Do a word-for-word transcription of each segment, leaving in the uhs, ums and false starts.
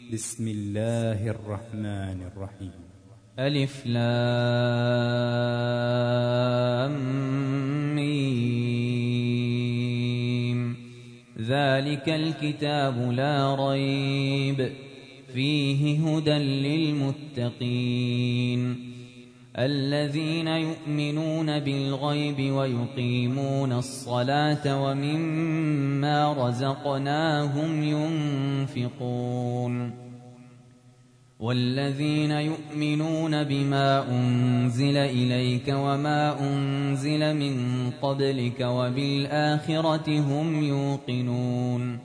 بسم الله الرحمن الرحيم. ألف لام ميم. ذلك الكتاب لا ريب فيه هدى للمتقين الذين يؤمنون بالغيب ويقيمون الصلاة ومما رزقناهم ينفقون والذين يؤمنون بما أنزل إليك وما أنزل من قبلك وبالآخرة هم يوقنون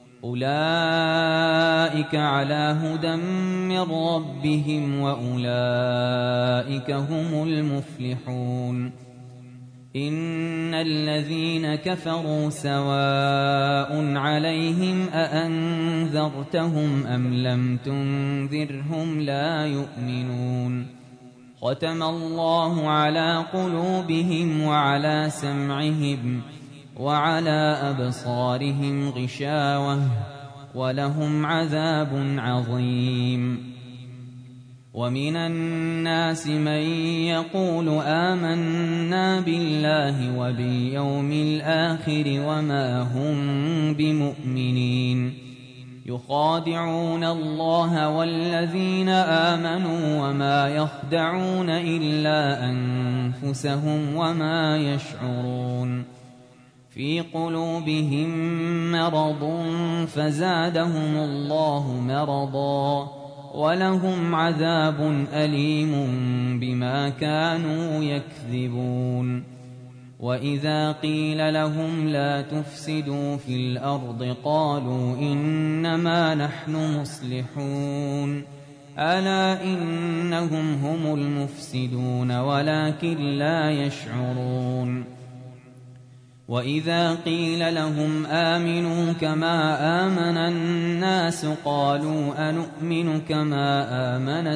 أولئك على هدى من ربهم وأولئك هم المفلحون. إن الذين كفروا سواء عليهم أأنذرتهم أم لم تنذرهم لا يؤمنون. ختم الله على قلوبهم وعلى سمعهم وعلى أبصارهم غشاوة ولهم عذاب عظيم. ومن الناس من يقول آمنا بالله وباليوم الآخر وما هم بمؤمنين يخادعون الله والذين آمنوا وما يخدعون إلا أنفسهم وما يشعرون. في قلوبهم مرض فزادهم الله مرضا ولهم عذاب أليم بما كانوا يكذبون. وإذا قيل لهم لا تفسدوا في الأرض قالوا إنما نحن مصلحون ألا إنهم هم المفسدون ولكن لا يشعرون. وإذا قيل لهم آمنوا كما آمن الناس قالوا أنؤمن كما آمن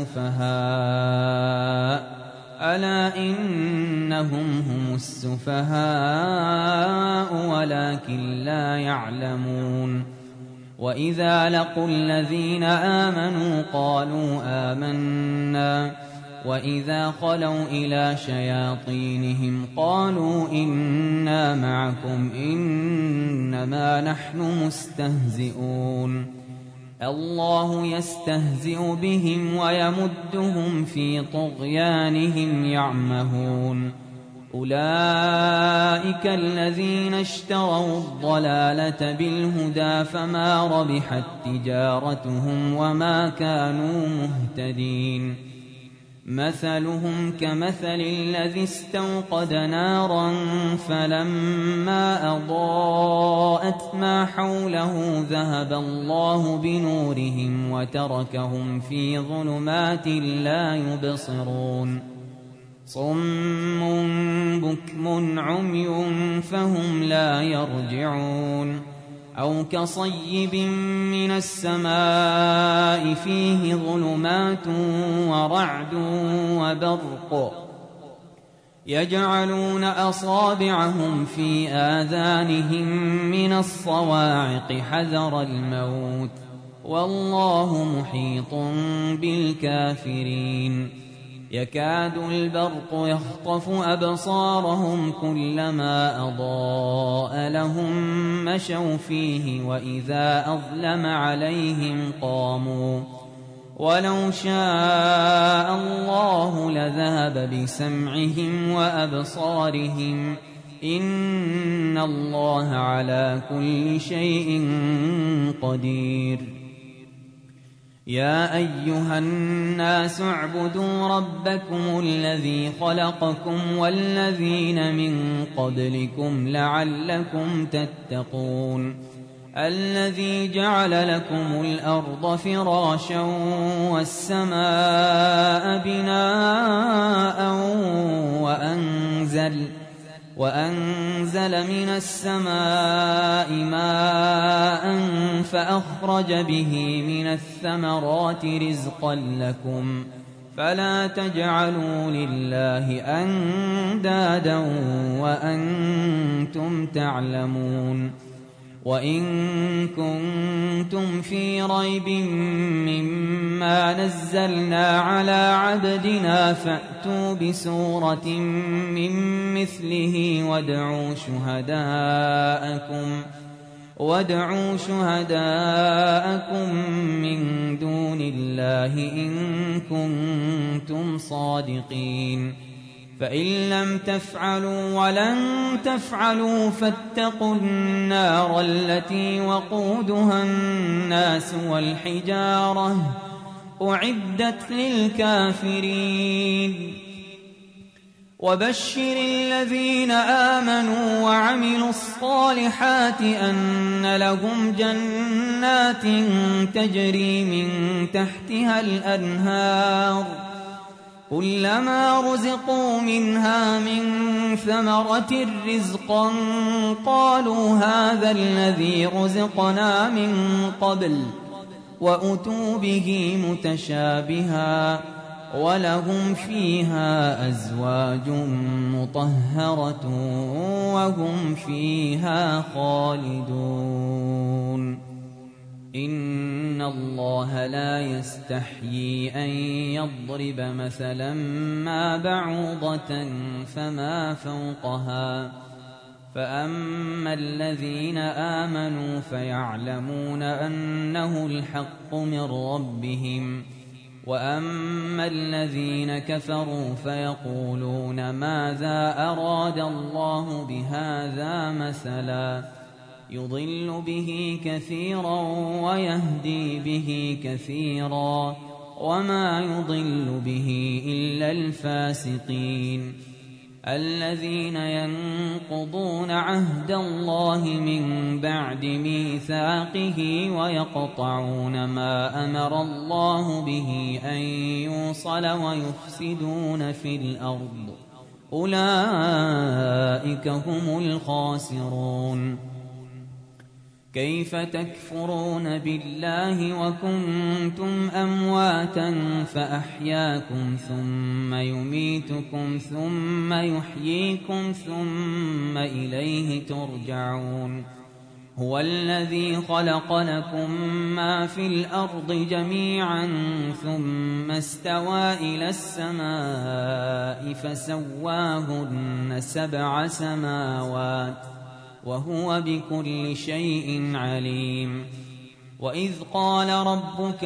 السفهاء ألا إنهم هم السفهاء ولكن لا يعلمون. وإذا لقوا الذين آمنوا قالوا آمنا وإذا خلوا إلى شياطينهم قالوا إنا معكم إنما نحن مستهزئون. الله يستهزئ بهم ويمدهم في طغيانهم يعمهون. أولئك الذين اشتروا الضلالة بالهدى فما ربحت تجارتهم وما كانوا مهتدين. مثلهم كمثل الذي استوقد نارا فلما أضاءت ما حوله ذهب الله بنورهم وتركهم في ظلمات لا يبصرون. صم بكم عمي فهم لا يرجعون. أو كصيب من السماء فيه ظلمات ورعد وبرق يجعلون أصابعهم في آذانهم من الصواعق حذر الموت والله محيط بالكافرين. يكاد البرق يخطف أبصارهم كلما أضاء لهم مشوا فيه وإذا أظلم عليهم قاموا ولو شاء الله لذهب بسمعهم وأبصارهم إن الله على كل شيء قدير. يا أيها الناس اعبدوا ربكم الذي خلقكم والذين من قبلكم لعلكم تتقون. الذي جعل لكم الأرض فراشا والسماء بناء وأنزل وأنزل من السماء ماء فأخرج به من الثمرات رزقا لكم فلا تجعلوا لله أندادا وأنتم تعلمون. وإن كنتم في ريب مما نزلنا على عبدنا فأتوا بسورة من مثله وادعوا شهداءكم وادعوا شهداءكم من دون الله إن كنتم صادقين فإن لم تفعلوا ولن تفعلوا فاتقوا النار التي وقودها الناس والحجارة أعدت للكافرين وبشر الذين آمنوا وعملوا الصالحات أن لهم جنات تجري من تحتها الأنهار كلما رزقوا منها من ثمرة رزقا قالوا هذا الذي رزقنا من قبل وأتوا به متشابها ولهم فيها أزواج مطهرة وهم فيها خالدون إن الله لا يستحيي أن يضرب مثلا ما بعوضة فما فوقها فأما الذين آمنوا فيعلمون أنه الحق من ربهم وأما الذين كفروا فيقولون ماذا أراد الله بهذا مثلا يضل به كثيرا ويهدي به كثيرا وما يضل به إلا الفاسقين الذين ينقضون عهد الله من بعد ميثاقه ويقطعون ما أمر الله به أن يوصل ويفسدون في الأرض أولئك هم الخاسرون كيف تكفرون بالله وكنتم أمواتا فأحياكم ثم يميتكم ثم يحييكم ثم إليه ترجعون هو الذي خلق لكم ما في الأرض جميعا ثم استوى إلى السماء فسواهن سبع سماوات وهو بكل شيء عليم وإذ قال ربك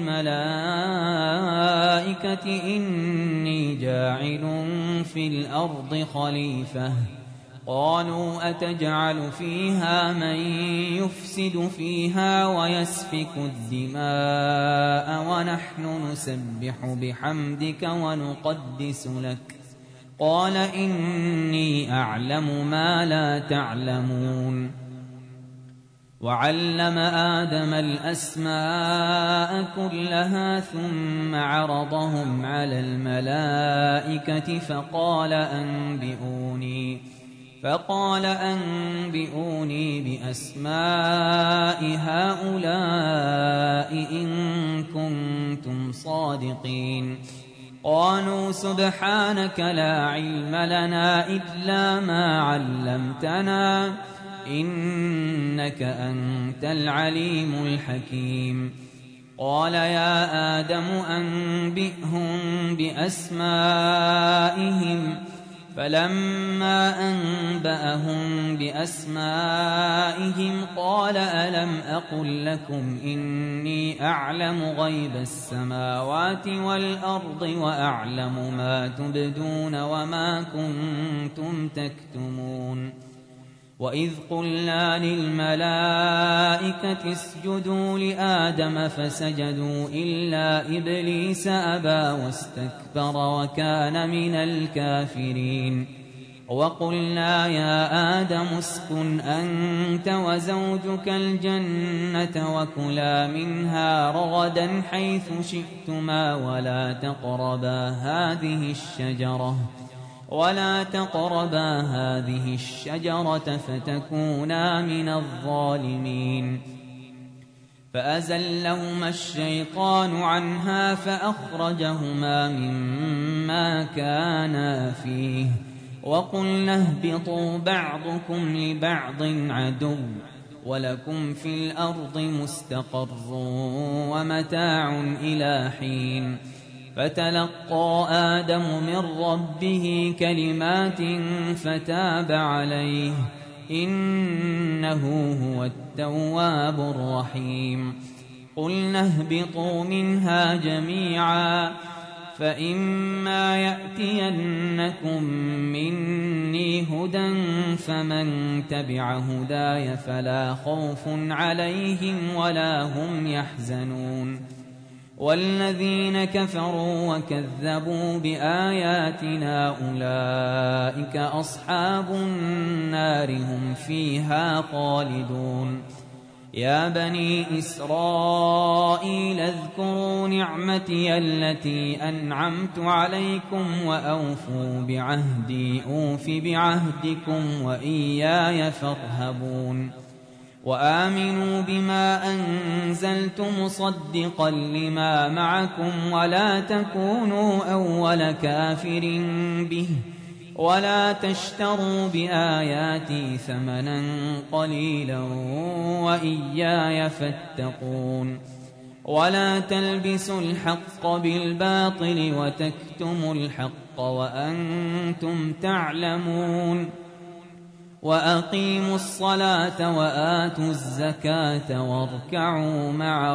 للملائكة إني جاعل في الأرض خليفة قالوا أتجعل فيها من يفسد فيها ويسفك الدماء ونحن نسبح بحمدك ونقدس لك قال إني أعلم ما لا تعلمون وعلم آدم الأسماء كلها ثم عرضهم على الملائكة فقال أنبئوني فقال أنبئوني بأسماء هؤلاء إن كنتم صادقين قالوا سبحانك لا علم لنا إلا ما علمتنا إنك أنت العليم الحكيم قال يا آدم أنبئهم بأسمائهم فلما أنبأهم بأسمائهم قال ألم أقل لكم إني أعلم غيب السماوات والأرض وأعلم ما تبدون وما كنتم تكتمون وإذ قلنا للملائكة اسجدوا لآدم فسجدوا إلا إبليس أبى واستكبر وكان من الكافرين وقلنا يا آدم اسكن أنت وزوجك الجنة وكلا منها رغدا حيث شئتما ولا تقربا هذه الشجرة ولا تقربا هذه الشجرة فتكونا من الظالمين فأزلهما الشيطان عنها فأخرجهما مما كانا فيه وقلنا اهبطوا بعضكم لبعض عدو ولكم في الأرض مستقر ومتاع إلى حين فتلقى آدم من ربه كلمات فتاب عليه إنه هو التواب الرحيم قلنا اهبطوا منها جميعا فإما يأتينكم مني هدى فمن تبع هداي فلا خوف عليهم ولا هم يحزنون والذين كفروا وكذبوا بآياتنا أولئك أصحاب النار هم فيها خالدون يا بني إسرائيل اذكروا نعمتي التي أنعمت عليكم وأوفوا بعهدي أوف بعهدكم وإياي فارهبون وآمنوا بما أنزلت مصدقا لما معكم ولا تكونوا أول كافر به ولا تشتروا بآياتي ثمنا قليلا وإياي فاتقون ولا تلبسوا الحق بالباطل وتكتموا الحق وأنتم تعلمون وأقيموا الصلاة وآتوا الزكاة واركعوا مع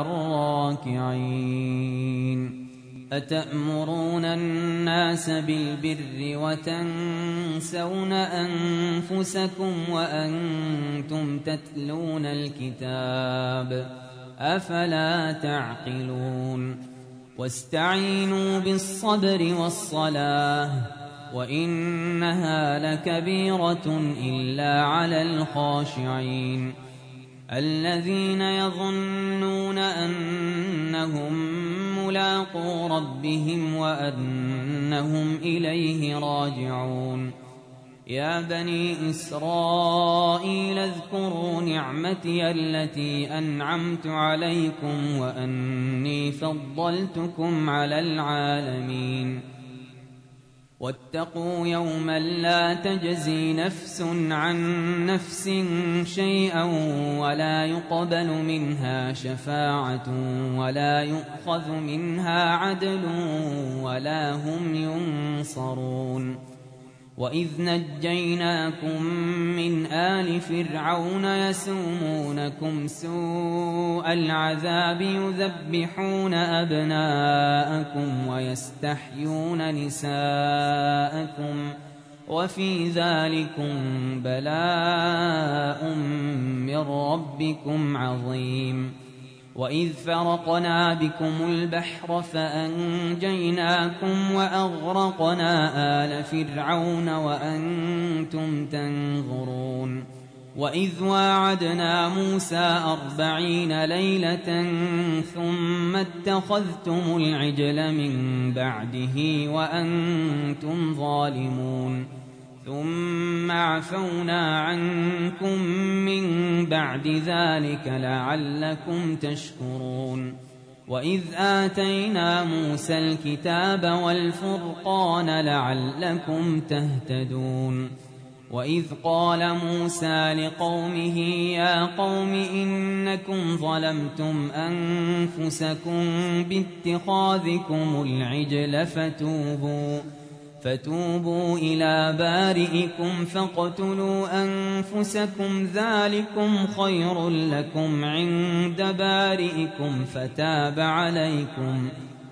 الراكعين أتأمرون الناس بالبر وتنسون أنفسكم وأنتم تتلون الكتاب أفلا تعقلون واستعينوا بالصبر والصلاة وإنها لكبيرة إلا على الخاشعين الذين يظنون أنهم ملاقو ربهم وأنهم إليه راجعون يا بني إسرائيل اذكروا نعمتي التي أنعمت عليكم وأني فضلتكم على العالمين واتقوا يوما لا تجزي نفس عن نفس شيئا ولا يقبل منها شفاعة ولا يؤخذ منها عدل ولا هم ينصرون وإذ نجيناكم من آل فرعون يسومونكم سوء العذاب يذبحون أبناءكم ويستحيون نساءكم وفي ذلكم بلاء من ربكم عظيم وإذ فرقنا بكم البحر فأنجيناكم وأغرقنا آل فرعون وأنتم تنظرون وإذ واعدنا موسى أربعين ليلة ثم اتخذتم العجل من بعده وأنتم ظالمون ثم عفونا عنكم من بعد ذلك لعلكم تشكرون وإذ آتينا موسى الكتاب والفرقان لعلكم تهتدون وإذ قال موسى لقومه يا قوم إنكم ظلمتم أنفسكم باتخاذكم العجل فتوبوا فتوبوا إلى بارئكم فاقتلوا أنفسكم ذلكم خير لكم عند بارئكم فتاب عليكم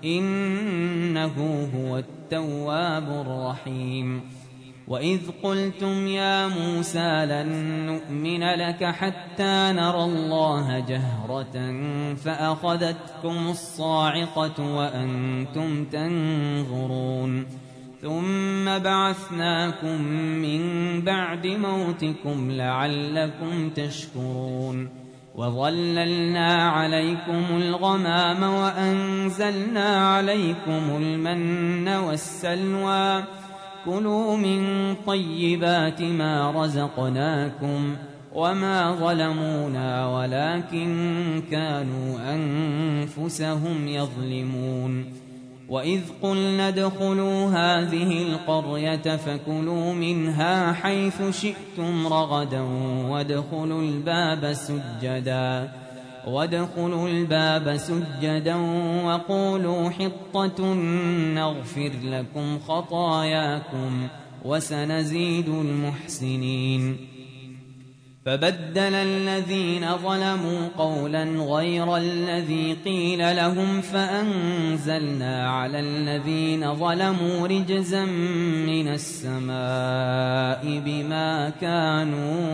إنه هو التواب الرحيم وإذ قلتم يا موسى لن نؤمن لك حتى نرى الله جهرة فأخذتكم الصاعقة وأنتم تنظرون ثم بعثناكم من بعد موتكم لعلكم تشكرون وظللنا عليكم الغمام وأنزلنا عليكم المن والسلوى كلوا من طيبات ما رزقناكم وما ظلمونا ولكن كانوا أنفسهم يظلمون وإذ قلنا ادخلوا هذه القرية فكلوا منها حيث شئتم رغدا وادخلوا الباب سجدا وادخلوا الباب سجدا وقولوا حطة نغفر لكم خطاياكم وسنزيد المحسنين. فبدل الذين ظلموا قولا غير الذي قيل لهم فأنزلنا على الذين ظلموا رجزا من السماء بما كانوا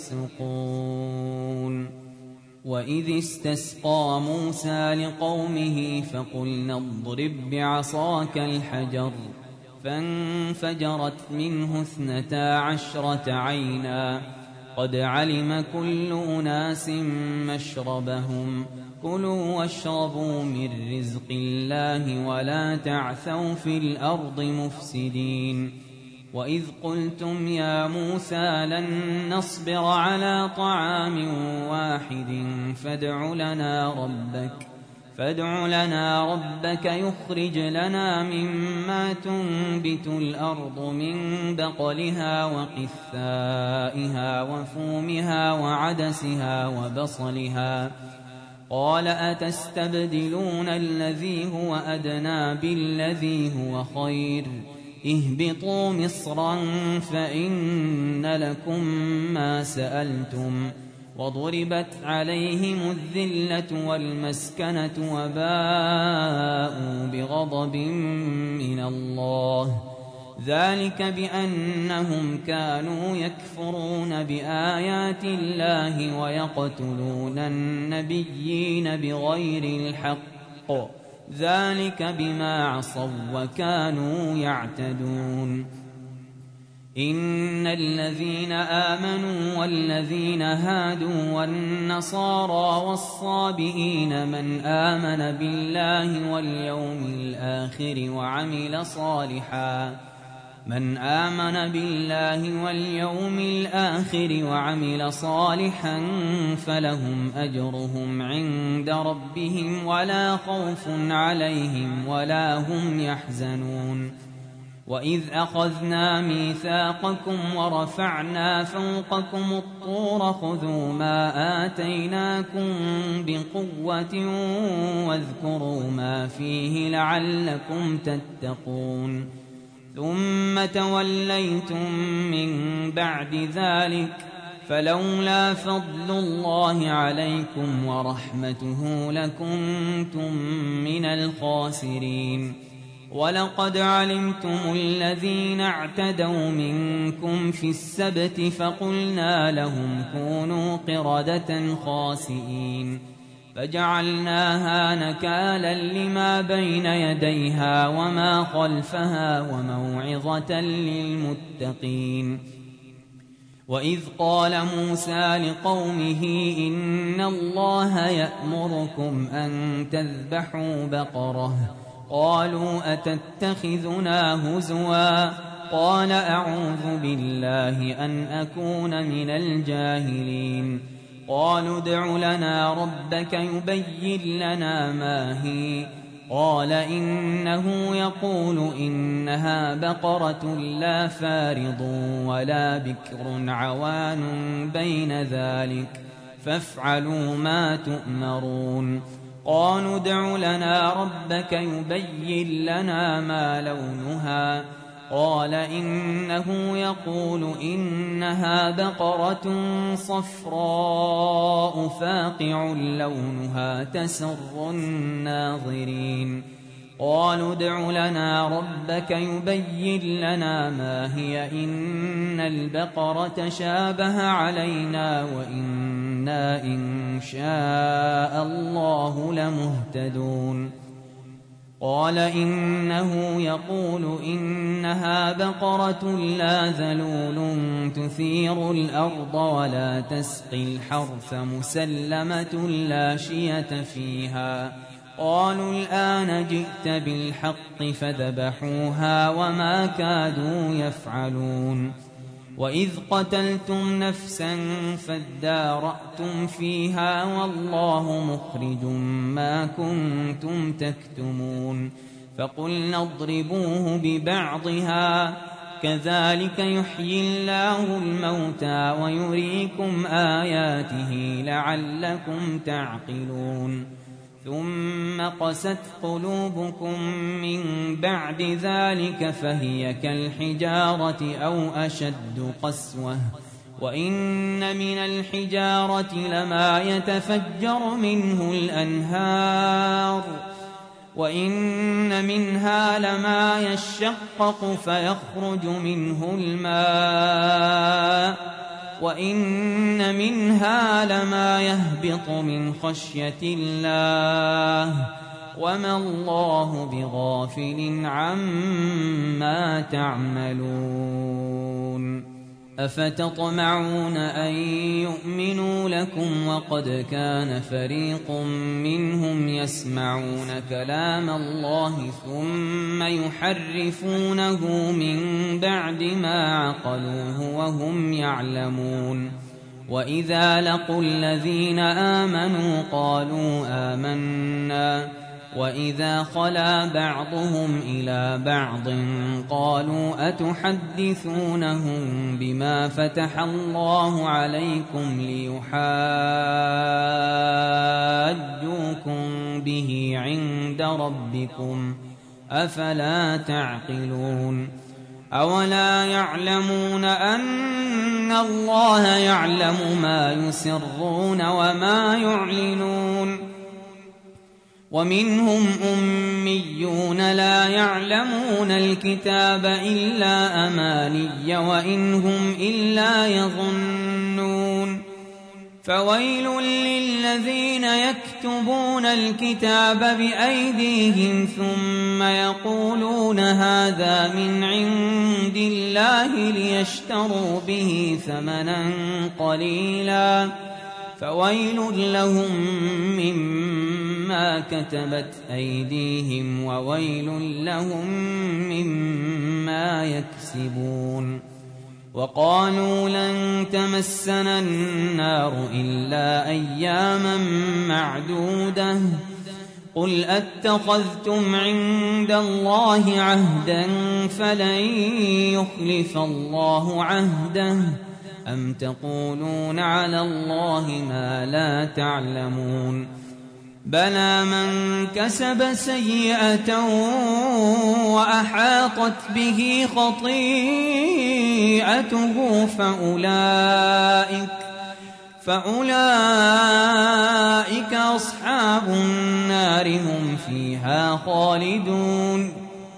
يفسقون. وإذ استسقى موسى لقومه فقلنا اضرب بعصاك الحجر فانفجرت منه اثنتا عشرة عينا قد علم كل أناس مشربهم كلوا واشربوا من رزق الله ولا تعثوا في الأرض مفسدين. وإذ قلتم يا موسى لن نصبر على طعام واحد فادع لنا ربك فادع لنا ربك يخرج لنا مما تنبت الأرض من بقلها وقثائها وفومها وعدسها وبصلها قال أتستبدلون الذي هو أدنى بالذي هو خير اهبطوا مصرا فإن لكم ما سألتم وضربت عليهم الذلة والمسكنة وباءوا بغضب من الله ذلك بأنهم كانوا يكفرون بآيات الله ويقتلون النبيين بغير الحق ذلك بما عصوا وكانوا يعتدون. إن الذين آمنوا والذين هادوا والنصارى والصابئين من آمن بالله واليوم الآخر وعمل صالحا من آمن بالله واليوم الآخر وعمل صالحا فلهم أجرهم عند ربهم ولا خوف عليهم ولا هم يحزنون. وإذ أخذنا ميثاقكم ورفعنا فوقكم الطور خذوا ما آتيناكم بقوة واذكروا ما فيه لعلكم تتقون ثم توليتم من بعد ذلك فلولا فضل الله عليكم ورحمته لكنتم من الخاسرين. ولقد علمتم الذين اعتدوا منكم في السبت فقلنا لهم كونوا قردة خاسئين فجعلناها نكالا لما بين يديها وما خلفها وموعظة للمتقين. وإذ قال موسى لقومه إن الله يأمركم أن تذبحوا بقرة قالوا أتتخذنا هزوا قال أعوذ بالله أن أكون من الجاهلين. قالوا ادع لنا ربك يبين لنا ما هي قال إنه يقول إنها بقرة لا فارض ولا بكر عوان بين ذلك فافعلوا ما تؤمرون. قالوا ادع لنا ربك يبين لنا ما لونها قال إنه يقول إنها بقرة صفراء فاقع لونها تسر الناظرين. قالوا ادع لنا ربك يبين لنا ما هي إن البقرة شابه علينا وإنا إن شاء الله لمهتدون. قال إنه يقول إنها بقرة لا ذلول تثير الأرض ولا تسقي الحرث مسلمة لا شية فيها. قالوا الآن جئت بالحق فذبحوها وما كادوا يفعلون. وإذ قتلتم نفسا فادارأتم فيها والله مخرج ما كنتم تكتمون. فقلنا اضربوه ببعضها كذلك يحيي الله الموتى ويريكم آياته لعلكم تعقلون ثم قست قلوبكم من بعد ذلك فهي كالحجارة أو أشد قسوة وإن من الحجارة لما يتفجر منه الأنهار وإن منها لما يشقق فيخرج منه الماء وإن منها لما يهبط من خشية الله وما الله بغافل عما تعملون أفتطمعون أن يؤمنوا لكم وقد كان فريق منهم يسمعون كلام الله ثم يحرفونه من بعد ما عقلوه وهم يعلمون وإذا لقوا الذين آمنوا قالوا آمنا وإذا خلا بعضهم إلى بعض قالوا أتحدثونهم بما فتح الله عليكم ليحاجوكم به عند ربكم أفلا تعقلون أولا يعلمون أن الله يعلم ما يسرون وما يعلنون ومنهم أميون لا يعلمون الكتاب إلا أماني وإن هم إلا يظنون فويل للذين يكتبون الكتاب بأيديهم ثم يقولون هذا من عند الله ليشتروا به ثمنا قليلا فويل لهم مما كتبت أيديهم وويل لهم مما يكسبون وقالوا لن تمسنا النار إلا أياما معدودة قل أتخذتم عند الله عهدا فلن يخلف الله عهده أم تقولون على الله ما لا تعلمون بلى من كسب سيئة وأحاطت به خطيئته فأولئك فأولئك أصحاب النار هم فيها خالدون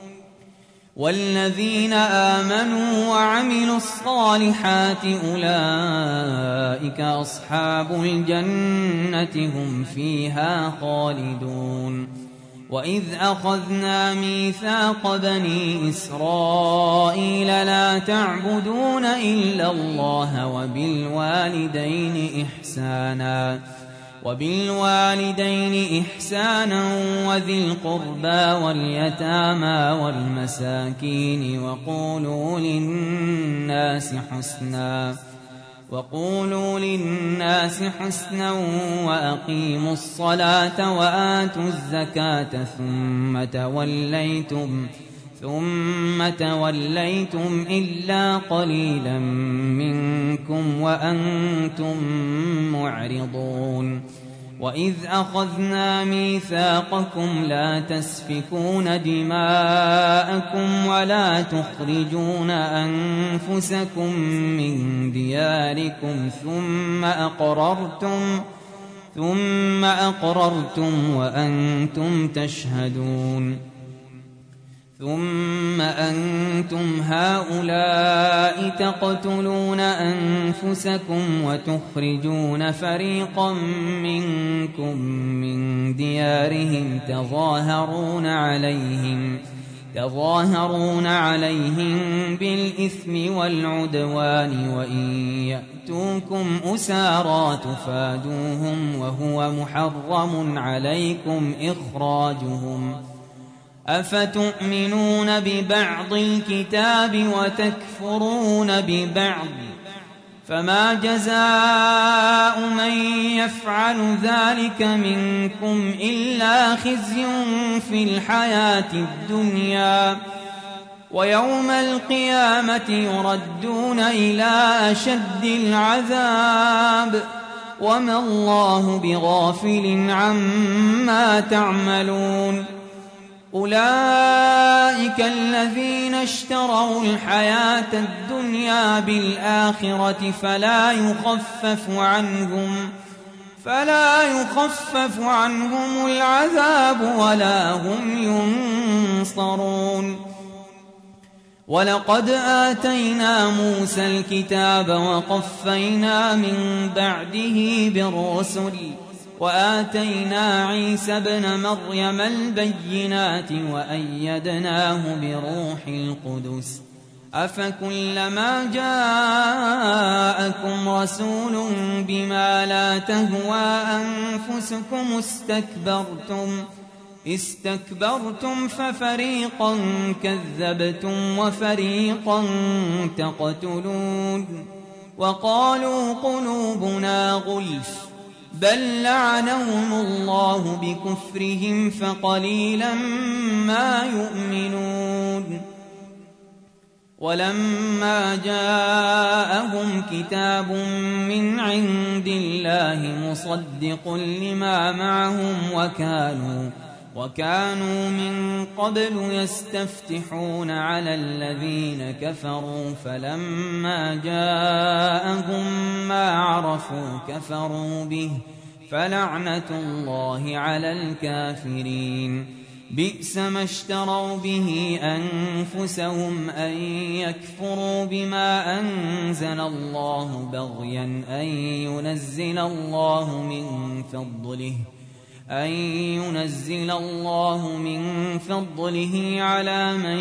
والذين آمنوا وعملوا الصالحات أولئك أصحاب الجنة هم فيها خالدون وإذ أخذنا ميثاق بني إسرائيل لا تعبدون إلا الله وبالوالدين إحسانا وبالوالدين إحسانا وذي القربى واليتامى والمساكين وقولوا للناس حسنا وقولوا للناس حسنا وأقيموا الصلاة وآتوا الزكاة ثم توليتم ثم توليتم إلا قليلا منكم وأنتم معرضون وإذ أخذنا ميثاقكم لا تسفكون دماءكم ولا تخرجون أنفسكم من دياركم ثم أقررتم ثم أقررتم وأنتم تشهدون ثم أنتم هؤلاء تقتلون أنفسكم وتخرجون فريقا منكم من ديارهم تظاهرون عليهم تظاهرون عليهم بالإثم والعدوان وإن يأتوكم أسارى تفادوهم وهو محرم عليكم إخراجهم أفتؤمنون ببعض الكتاب وتكفرون ببعض فما جزاء من يفعل ذلك منكم إلا خزي في الحياة الدنيا ويوم القيامة يردون إلى أشد العذاب وما الله بغافل عما تعملون أولئك الذين اشتروا الحياة الدنيا بالآخرة فلا يخفف عنهم فلا يخفف عنهم العذاب ولا هم ينصرون ولقد آتينا موسى الكتاب وقفينا من بعده بالرسل وآتينا عيسى ابن مريم البينات وأيدناه بروح القدس أفكلما جاءكم رسول بما لا تهوى أنفسكم استكبرتم استكبرتم ففريقا كذبتم وفريقا تقتلون وقالوا قلوبنا غلف بل لعنهم الله بكفرهم فقليلا ما يؤمنون ولما جاءهم كتاب من عند الله مصدق لما معهم وكانوا وكانوا من قبل يستفتحون على الذين كفروا فلما جاءهم ما عرفوا كفروا به فلعنة الله على الكافرين بئس ما اشتروا به أنفسهم أن يكفروا بما أنزل الله بغيا أن ينزل الله من فضله أن ينزل الله من فضله على من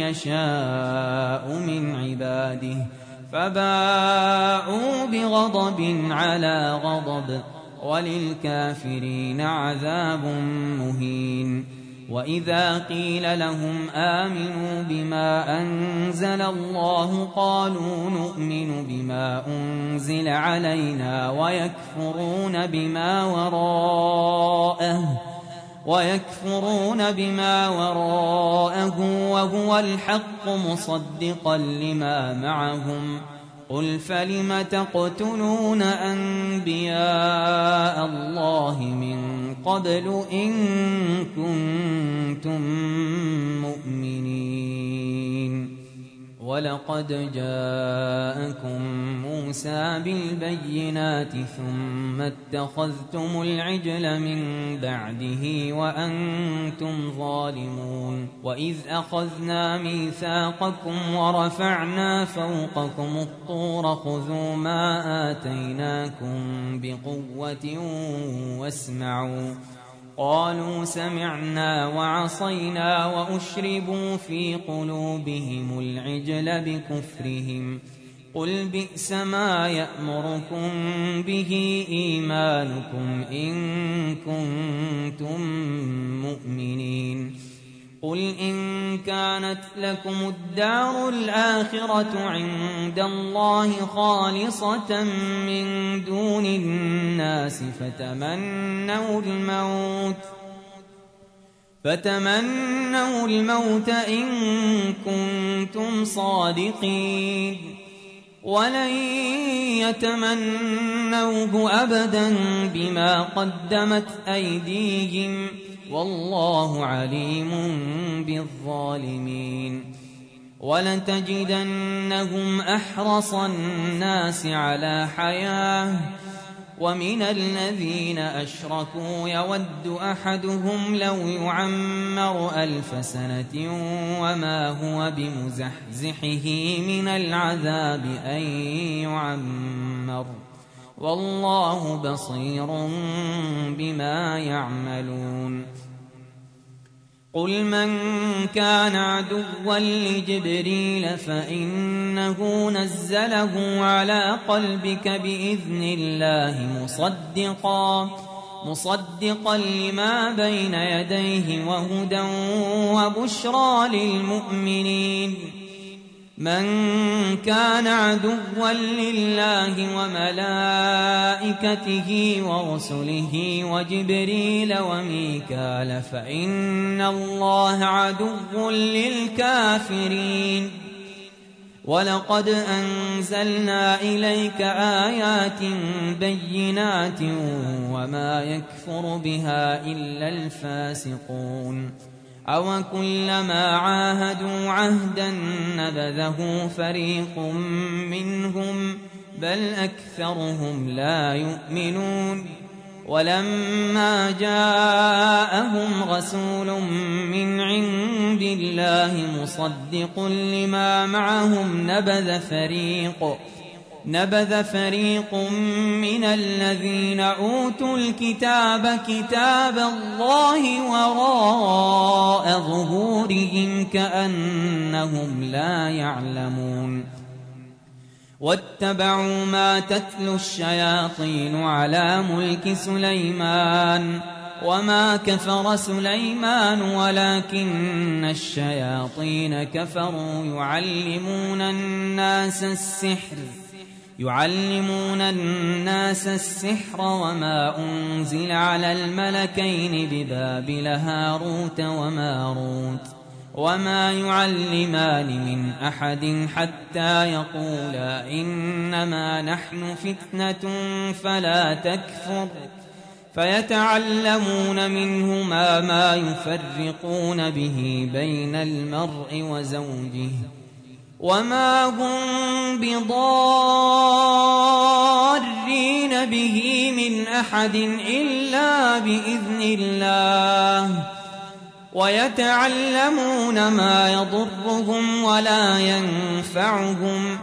يشاء من عباده فباءوا بغضب على غضب وللكافرين عذاب مهين وإذا قيل لهم آمنوا بما أنزل الله قالوا نؤمن بما أنزل علينا ويكفرون بما وراءه ويكفرون بما وراءه وهو الحق مصدقا لما معهم قل فلم تقتلون أنبياء الله من قبل إن كنتم مؤمنين ولقد جاءكم موسى بالبينات ثم اتخذتم العجل من بعده وأنتم ظالمون وإذ أخذنا ميثاقكم ورفعنا فوقكم الطور خذوا ما آتيناكم بقوة واسمعوا قالوا سمعنا وعصينا وأشربوا في قلوبهم العجل بكفرهم قل بئس ما يأمركم به إيمانكم إن كنتم مؤمنين قل إن كانت لكم الدار الآخرة عند الله خالصة من دون الناس فتمنوا الموت فتمنوا الموت إن كنتم صادقين ولن يتمنوه أبدا بما قدمت أيديهم والله عليم بالظالمين ولتجدنهم أحرص الناس على حياة ومن الذين أشركوا يود أحدهم لو يعمر ألف سنة وما هو بمزحزحه من العذاب أن يعمر والله بصير بما يعملون قل من كان عدوا لجبريل فإنه نزله على قلبك بإذن الله مصدقا مصدقا لما بين يديه وهدى وبشرى للمؤمنين من كان عدوا لله وملائكته ورسله وجبريل وميكال فإن الله عدو للكافرين ولقد أنزلنا إليك آيات بينات وما يكفر بها إلا الفاسقون أو كلما عاهدوا عهدا نبذه فريق منهم بل أكثرهم لا يؤمنون ولما جاءهم رسول من عند الله مصدق لما معهم نبذ فريق نبذ فريق من الذين أوتوا الكتاب كتاب الله وراء ظهورهم كأنهم لا يعلمون واتبعوا ما تتلو الشياطين على ملك سليمان وما كفر سليمان ولكن الشياطين كفروا يعلمون الناس السحر يعلمون الناس السحر وما أنزل على الملكين ببابل هاروت وماروت وما يعلمان من أحد حتى يقولا إنما نحن فتنة فلا تكفر فيتعلمون منهما ما يفرقون به بين المرء وزوجه وما هم بضارين به من أحد إلا بإذن الله ويتعلمون ما يضرهم ولا ينفعهم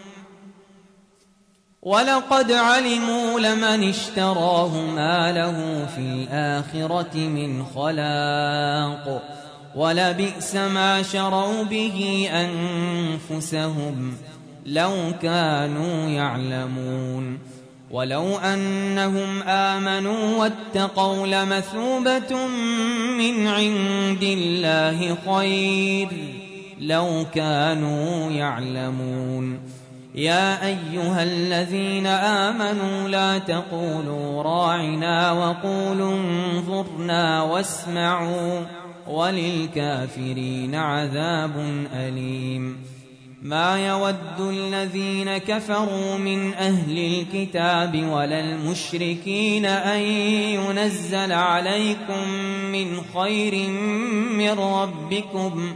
ولقد علموا لمن اشتراه ما له في الآخرة من خلاق ولبئس ما شروا به أنفسهم لو كانوا يعلمون ولو أنهم آمنوا واتقوا لمثوبة من عند الله خير لو كانوا يعلمون يا أيها الذين آمنوا لا تقولوا راعنا وقولوا انظرنا واسمعوا وللكافرين عذاب أليم ما يود الذين كفروا من أهل الكتاب ولا المشركين أن ينزل عليكم من خير من ربكم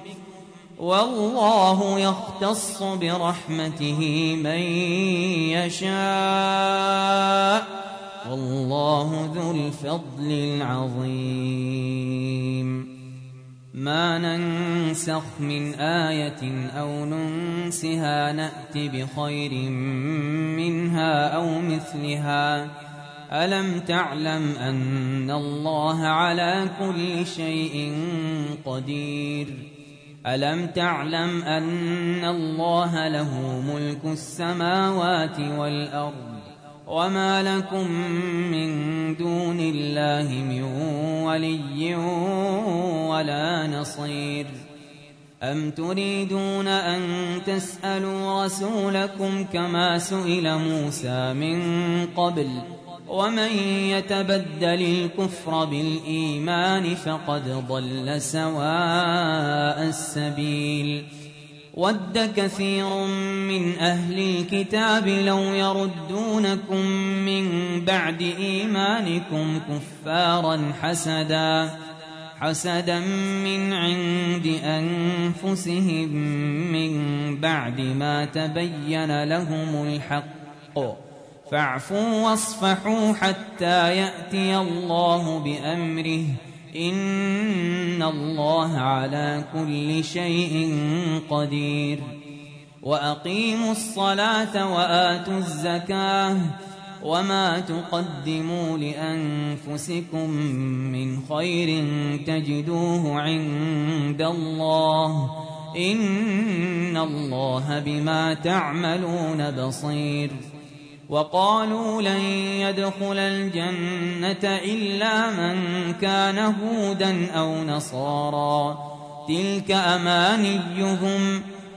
والله يختص برحمته من يشاء والله ذو الفضل العظيم ما ننسخ من آية أو ننسها نأت بخير منها أو مثلها ألم تعلم أن الله على كل شيء قدير ألم تعلم أن الله له ملك السماوات والأرض وما لكم من دون الله من ولي ولا نصير أم تريدون أن تسألوا رسولكم كما سئل موسى من قبل ومن يتبدل الكفر بالإيمان فقد ضل سواء السبيل ود كثير من أهل الكتاب لو يردونكم من بعد إيمانكم كفارا حسدا حسدا من عند أنفسهم من بعد ما تبين لهم الحق فاعفوا واصفحوا حتى يأتي الله بأمره إن الله على كل شيء قدير وأقيموا الصلاة وآتوا الزكاة وما تقدموا لأنفسكم من خير تجدوه عند الله إن الله بما تعملون بصير وقالوا لن يدخل الجنة إلا من كان هودا أو نصارى تلك أمانيهم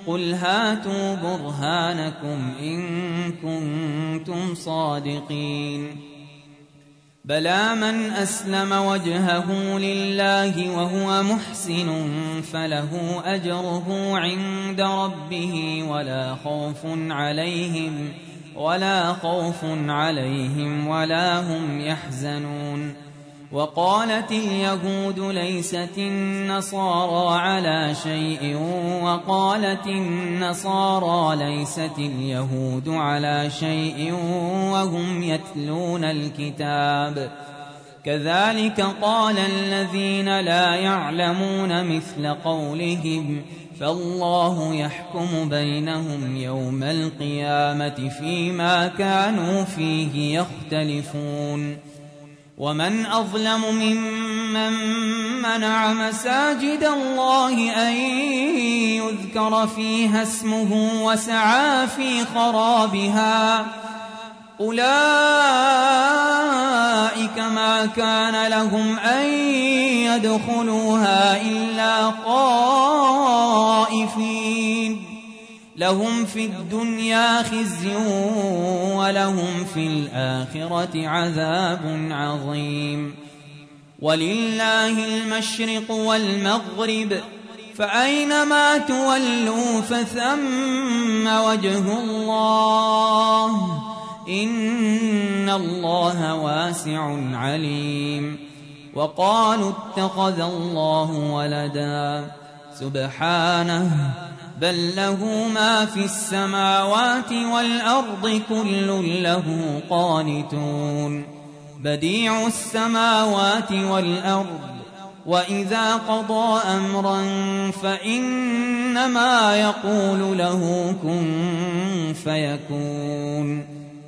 قل هاتوا برهانكم إن كنتم صادقين بلى من أسلم وجهه لله وهو محسن فله أجره عند ربه ولا خوف عليهم ولا خوف عليهم ولا هم يحزنون وقالت اليهود ليست النصارى على شيء وقالت النصارى ليست اليهود على شيء وهم يتلون الكتاب كذلك قال الذين لا يعلمون مثل قولهم فالله يحكم بينهم يوم القيامة فيما كانوا فيه يختلفون ومن أظلم ممن منع مساجد الله أن يذكر فيها اسمه وسعى في خرابها أولئك ما كان لهم أن يدخلوها إلا خائفين لهم في الدنيا خزي ولهم في الآخرة عذاب عظيم ولله المشرق والمغرب فأينما تولوا فثم وجه الله إن الله واسع عليم وقالوا اتخذ الله ولدا سبحانه بل له ما في السماوات والأرض كل له قانتون بديع السماوات والأرض وإذا قضى أمرا فإنما يقول له كن فيكون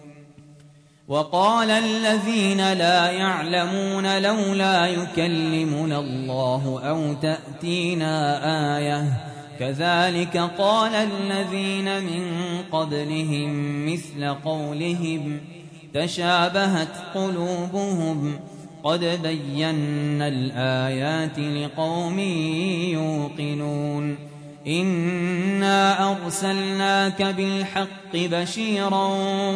وقال الذين لا يعلمون لولا يكلمنا الله أو تأتينا آية كذلك قال الذين من قبلهم مثل قولهم تشابهت قلوبهم قد بينا الآيات لقوم يوقنون إنا أرسلناك بالحق بشيرا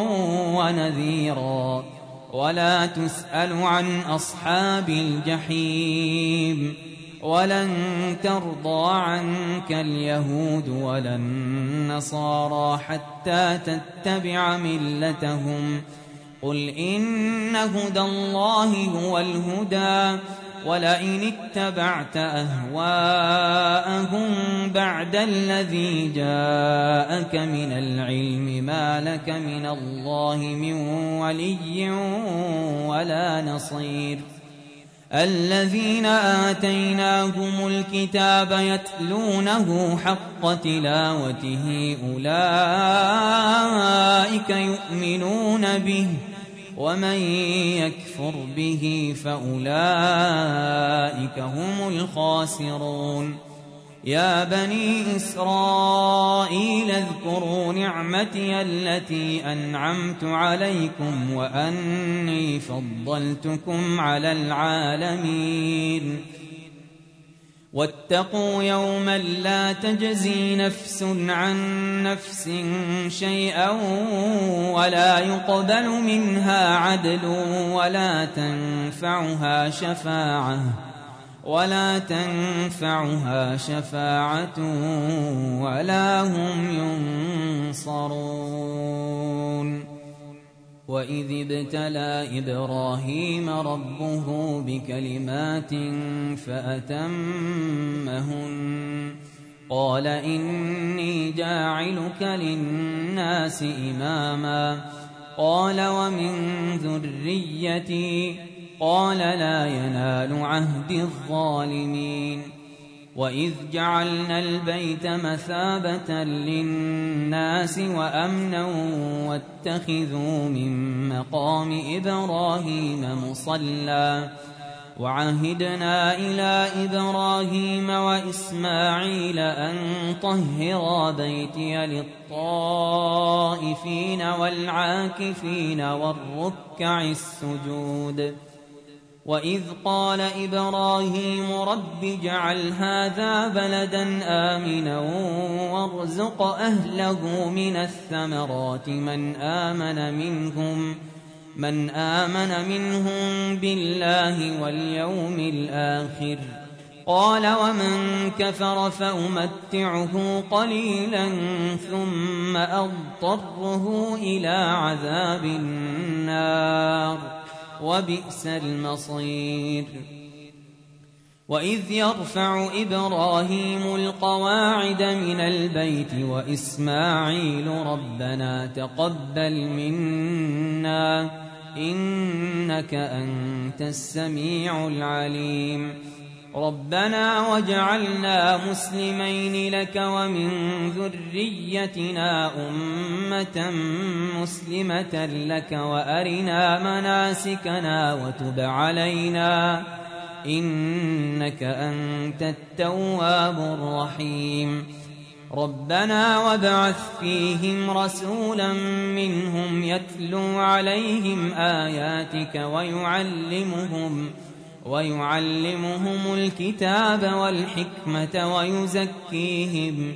ونذيرا ولا تسأل عن أصحاب الجحيم ولن ترضى عنك اليهود ولا النصارى حتى تتبع ملتهم قل إن هدى الله هو الهدى ولئن اتبعت أهواءهم بعد الذي جاءك من العلم ما لك من الله من ولي ولا نصير الذين آتيناهم الكتاب يتلونه حق تلاوته أولئك يؤمنون به ومن يكفر به فأولئك هم الخاسرون يا بني إسرائيل اذكروا نعمتي التي أنعمت عليكم وأني فضلتكم على العالمين واتقوا يوما لا تجزي نفس عن نفس شيئا ولا يقبل منها عدل ولا تنفعها شفاعة ولا تنفعها شفاعة ولا هم ينصرون وإذ ابتلى إبراهيم ربه بكلمات فأتمهن قال إني جاعلك للناس إماما قال ومن ذريتي قال لا ينال عهد الظالمين وإذ جعلنا البيت مثابة للناس وأمنا واتخذوا من مقام إبراهيم مصلى وعهدنا إلى إبراهيم وإسماعيل أن طهرا بيتي للطائفين والعاكفين والركع السجود وإذ قال إبراهيم رب اجعل هذا بلدا آمنا وارزق أهله من الثمرات من آمن منهم من آمن منهم بالله واليوم الآخر قال ومن كفر فأمتعه قليلا ثم أضطره إلى عذاب النار وبئس المصير. وإذ يرفع إبراهيم القواعد من البيت وإسماعيل ربنا تقبل منا إنك أنت السميع العليم ربنا واجعلنا مسلمين لك ومن ذريتنا أمة مسلمة لك وأرنا مناسكنا وتب علينا إنك أنت التواب الرحيم ربنا وابعث فيهم رسولا منهم يتلو عليهم آياتك ويعلمهم ويعلمهم الكتاب والحكمة ويزكيهم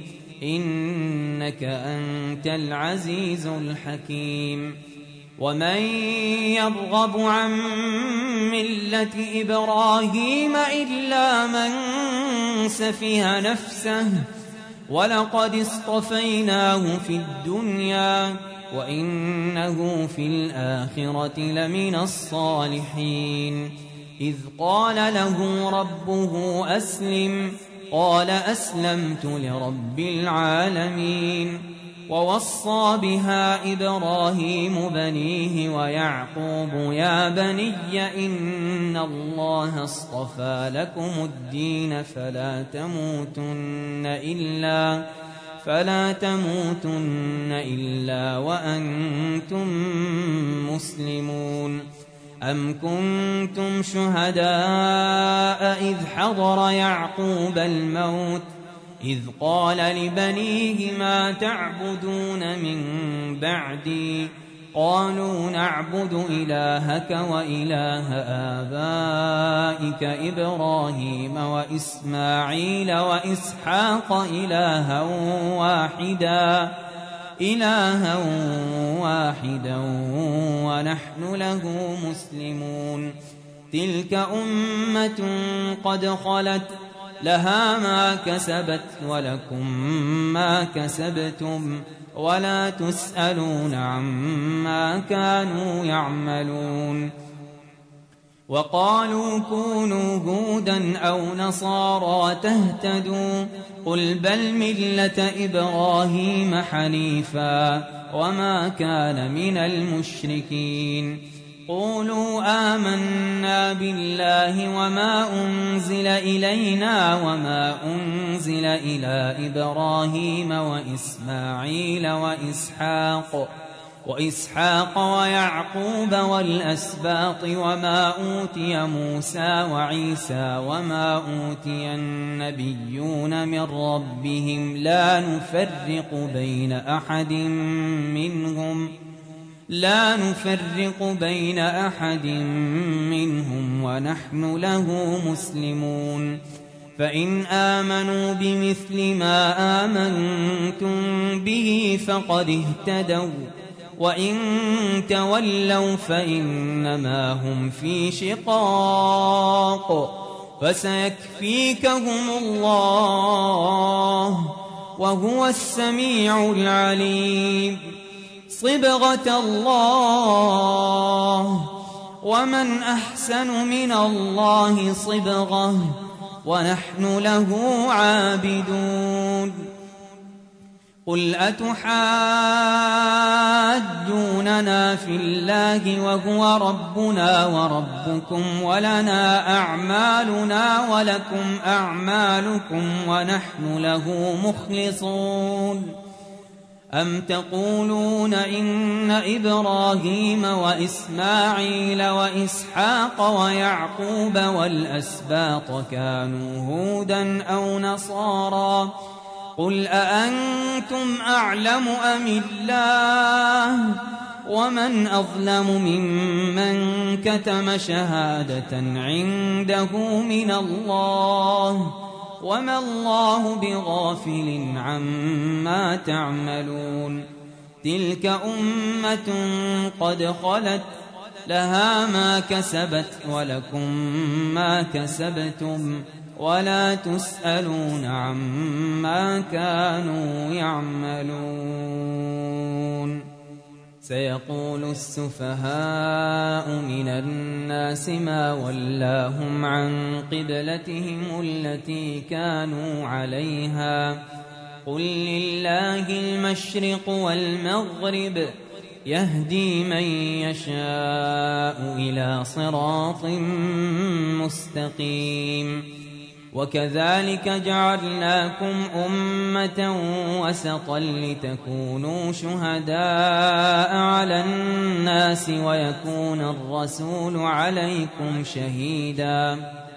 إنك أنت العزيز الحكيم. ومن يرغب عن ملة إبراهيم إلا من سفه نفسه ولقد اصطفيناه في الدنيا وإنه في الآخرة لمن الصالحين إذ قال له ربه أسلم قال أسلمت لرب العالمين ووصى بها إبراهيم بنيه ويعقوب يا بني إن الله اصطفى لكم الدين فلا تموتن إلا فلا تموتن إلا وأنتم مسلمون أم كنتم شهداء إذ حضر يعقوب الموت إذ قال لبنيه ما تعبدون من بعدي قالوا نعبد إلهك وإله آبائك إبراهيم وإسماعيل وإسحاق إلها واحدا إلها واحدا ونحن له مسلمون تلك أمة قد خلت لها ما كسبت ولكم ما كسبتم ولا تسألون عما كانوا يعملون وقالوا كونوا هودا أو نصارى تهتدوا قل بل ملة إبراهيم حنيفا وما كان من المشركين قولوا آمنا بالله وما أنزل إلينا وما أنزل إلى إبراهيم وإسماعيل وإسحاق وإسحاق ويعقوب والأسباط وما أوتي موسى وعيسى وما أوتي النبيون من ربهم لا نفرق بين أحد منهم لا نفرق بين أحد منهم ونحن له مسلمون فإن آمنوا بمثل ما آمنتم به فقد اهتدوا وإن تولوا فإنما هم في شقاق فسيكفيكهم الله وهو السميع العليم صبغة الله ومن أحسن من الله صبغة ونحن له عابدون قل أتحاجوننا في الله وهو ربنا وربكم ولنا أعمالنا ولكم أعمالكم ونحن له مخلصون أم تقولون إن إبراهيم وإسماعيل وإسحاق ويعقوب والأسباط كانوا هودا أو نصارى قل أأنتم أعلم أم الله ومن أظلم ممن كتم شهادة عنده من الله وما الله بغافل عما تعملون تلك أمة قد خلت لها ما كسبت ولكم ما كسبتم ولا تسألون عما كانوا يعملون سيقول السفهاء من الناس ما ولاهم عن قبلتهم التي كانوا عليها قل لله المشرق والمغرب يهدي من يشاء إلى صراط مستقيم وكذلك جعلناكم أمة وسطا لتكونوا شهداء على الناس ويكون الرسول عليكم شهيدا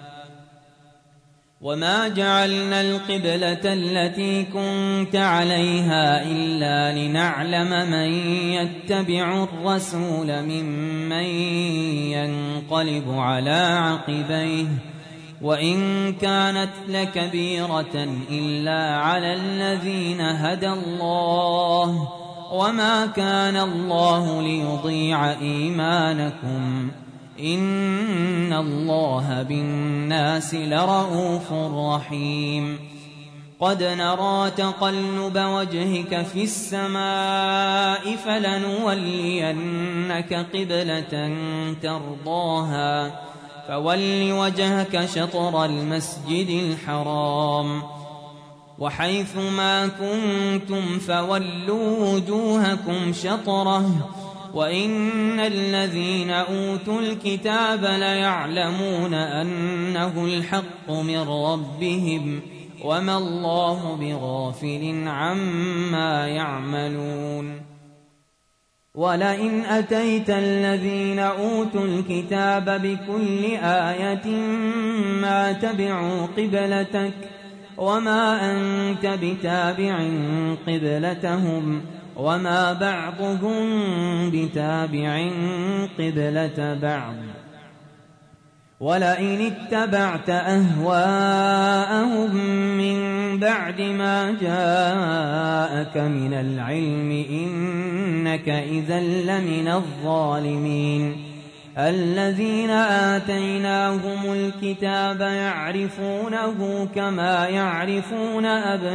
وما جعلنا القبلة التي كنت عليها إلا لنعلم من يتبع الرسول ممن ينقلب على عقبيه وإن كانت لكبيرة إلا على الذين هدى الله وما كان الله ليضيع إيمانكم إن الله بالناس لرءوف رحيم قد نرى تقلب وجهك في السماء فلنولينك قبلة ترضاها فول وجهك شطر المسجد الحرام وحيث ما كنتم فولوا وجوهكم شطره وإن الذين أوتوا الكتاب ليعلمون أنه الحق من ربهم وما الله بغافل عما يعملون ولئن أتيت الذين أوتوا الكتاب بكل آية ما تبعوا قبلتك وما أنت بتابع قبلتهم وما بعضهم بتابع قبلة بعض ولئن اتبعت أهواءهم من بعد ما جاءك من العلم إنك إذا لمن الظالمين الذين آتيناهم الكتاب يعرفونه كما يعرفون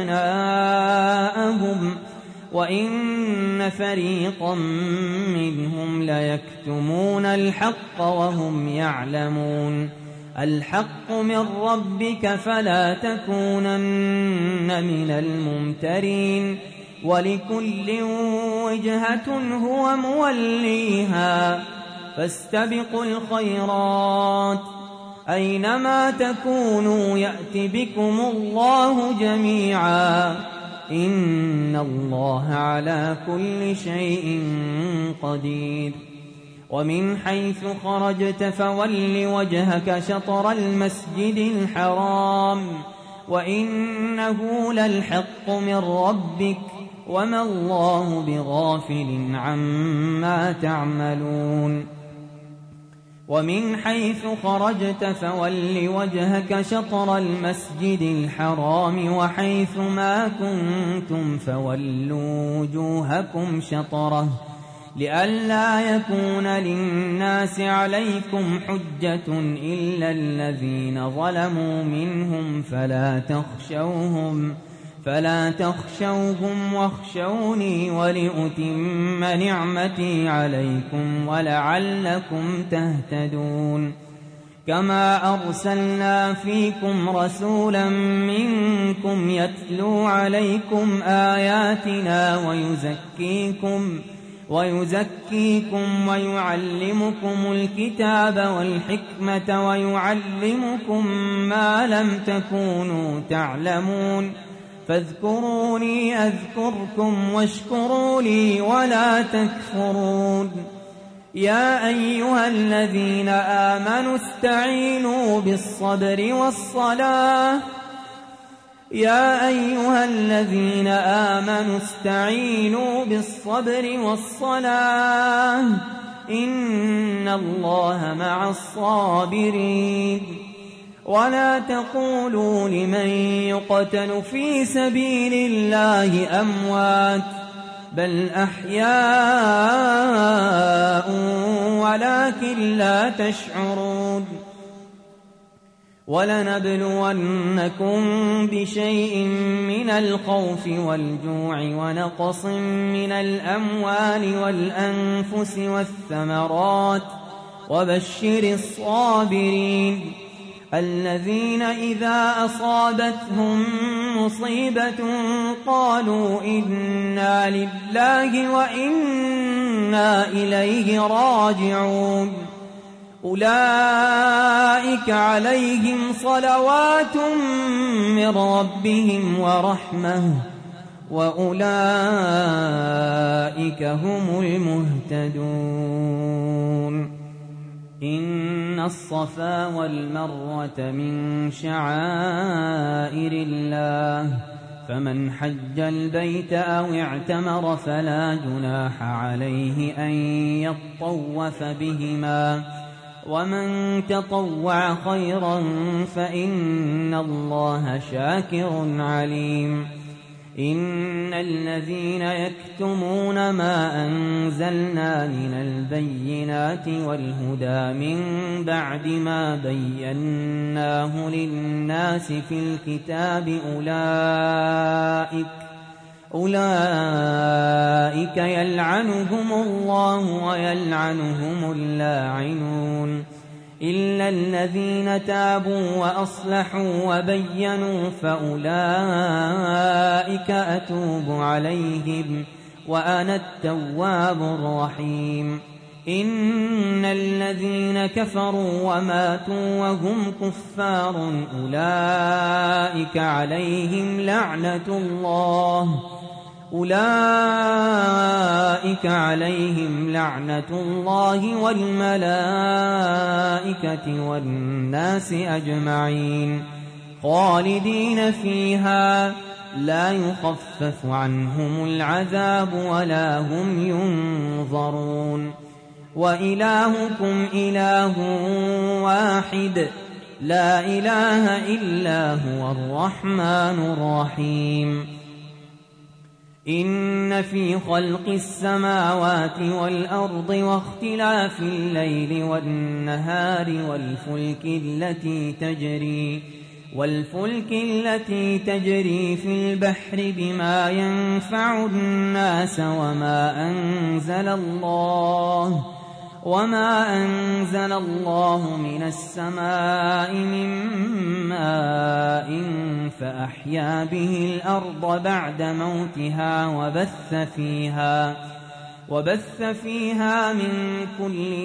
أبناءهم وإن فريقا منهم ليكتمون الحق وهم يعلمون الحق من ربك فلا تكونن من الممترين ولكل وجهة هو موليها فاستبقوا الخيرات أينما تكونوا يأت بكم الله جميعا إن الله على كل شيء قدير ومن حيث خرجت فول وجهك شطر المسجد الحرام وإنه للحق من ربك وما الله بغافل عما تعملون ومن حيث خرجت فول وجهك شطر المسجد الحرام وحيث ما كنتم فولوا وجوهكم شطره لئلا يكون للناس عليكم حجة إلا الذين ظلموا منهم فلا تخشوهم فلا تخشوهم واخشوني ولأتم نعمتي عليكم ولعلكم تهتدون كما أرسلنا فيكم رسولا منكم يتلو عليكم آياتنا ويزكيكم ويزكيكم ويعلمكم الكتاب والحكمة ويعلمكم ما لم تكونوا تعلمون فاذكروني أذكركم واشكروا لي ولا تكفرون يا أيها الذين آمنوا استعينوا بالصبر والصلاة يا أيها الذين آمنوا استعينوا بالصبر والصلاة إن الله مع الصابرين ولا تقولوا لمن يقتل في سبيل الله أموات بل أحياء ولكن لا تشعرون ولنبلونكم بشيء من الخوف والجوع ونقص من الأموال والأنفس والثمرات وبشر الصابرين الذين إذا أصابتهم مصيبة قالوا إنا لله وإنا إليه راجعون أولئك عليهم صلوات من ربهم ورحمة وأولئك هم المهتدون إن الصفا والمروة من شعائر الله فمن حج البيت أو اعتمر فلا جناح عليه أن يطوف بهما ومن تطوع خيرا فإن الله شاكر عليم إن الذين يكتمون ما أنزلنا من البينات والهدى من بعد ما بيناه للناس في الكتاب أولئك أولئك يلعنهم الله ويلعنهم اللاعنون إلا الذين تابوا وأصلحوا وبينوا فأولئك أتوب عليهم وأنا التواب الرحيم إن الذين كفروا وماتوا وهم كفار أولئك عليهم لعنة الله أولئك عليهم لعنة الله والملائكة والناس أجمعين خالدين فيها لا يخفف عنهم العذاب ولا هم ينظرون وإلهكم إله واحد لا إله إلا هو الرحمن الرحيم إن في خلق السماوات والأرض واختلاف الليل والنهار والفلك التي تجري والفلك التي تجري في البحر بما ينفع الناس وما أنزل الله وما أنزل الله من السماء من ماء فأحيا به الأرض بعد موتها وبث فيها وبث فيها من كل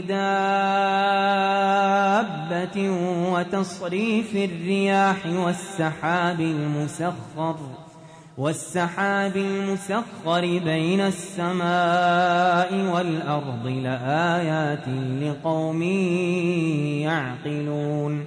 دابة وتصريف الرياح والسحاب المسخر والسحاب المسخر بين السماء والأرض لآيات لقوم يعقلون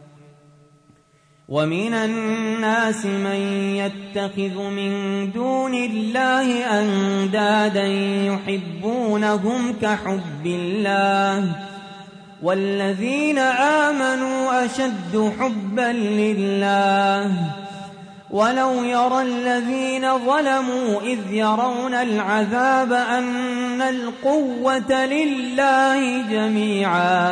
ومن الناس من يتخذ من دون الله أندادا يحبونهم كحب الله والذين آمنوا أشد حبا لله ولو يرى الذين ظلموا إذ يرون العذاب أن القوة لله جميعا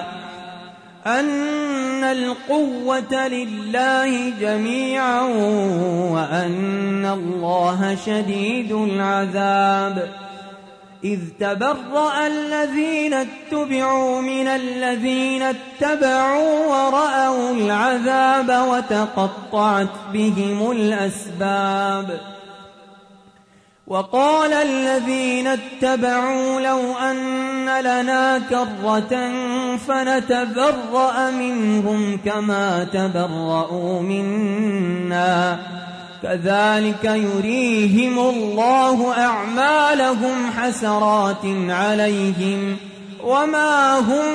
أن القوة لله جميعا وأن الله شديد العذاب إذ تبرأ الذين اتبعوا من الذين اتبعوا ورأوا العذاب وتقطعت بهم الأسباب وقال الذين اتبعوا لو أن لنا كرة فنتبرأ منهم كما تبرأوا منا كذلك يريهم الله أعمالهم حسرات عليهم وما هم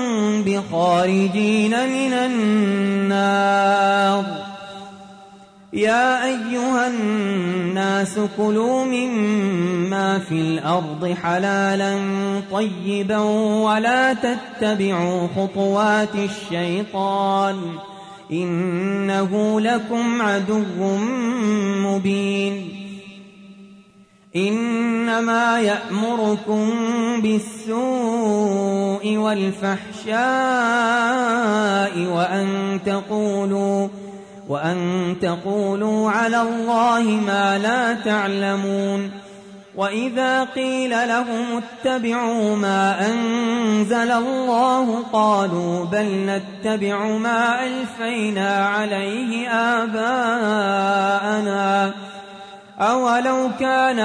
بخارجين من النار يا أيها الناس كلوا مما في الأرض حلالا طيبا ولا تتبعوا خطوات الشيطان إنه لكم عدو مبين إنما يأمركم بالسوء والفحشاء وأن تقولوا وأن تقولوا على الله ما لا تعلمون وإذا قيل لهم اتبعوا ما أنزل الله قالوا بل نتبع ما ألفينا عليه آباءنا أولو كان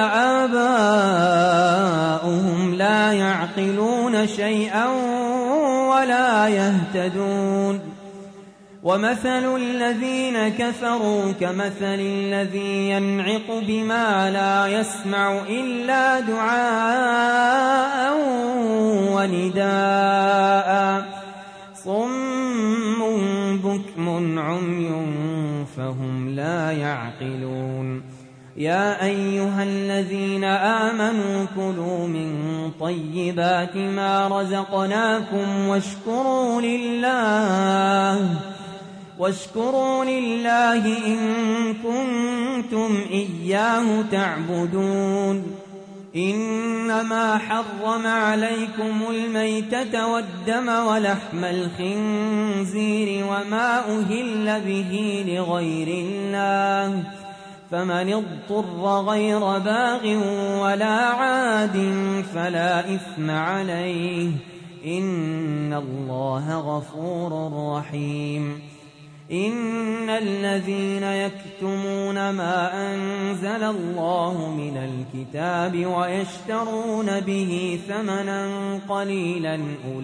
آباؤهم لا يعقلون شيئا ولا يهتدون ومثل الذين كفروا كمثل الذي ينعق بما لا يسمع إلا دعاء ونداء صم بكم عمي فهم لا يعقلون يا أيها الذين آمنوا كلوا من طيبات ما رزقناكم واشكروا لله واشكروا لله إن كنتم إياه تعبدون إنما حرم عليكم الميتة والدم ولحم الخنزير وما أهل به لغير الله فمن اضطر غير باغ ولا عاد فلا إثم عليه إن الله غفور رحيم إن الذين يكتمون ما أنزل الله من الكتاب ويشترون به ثمنا قليلا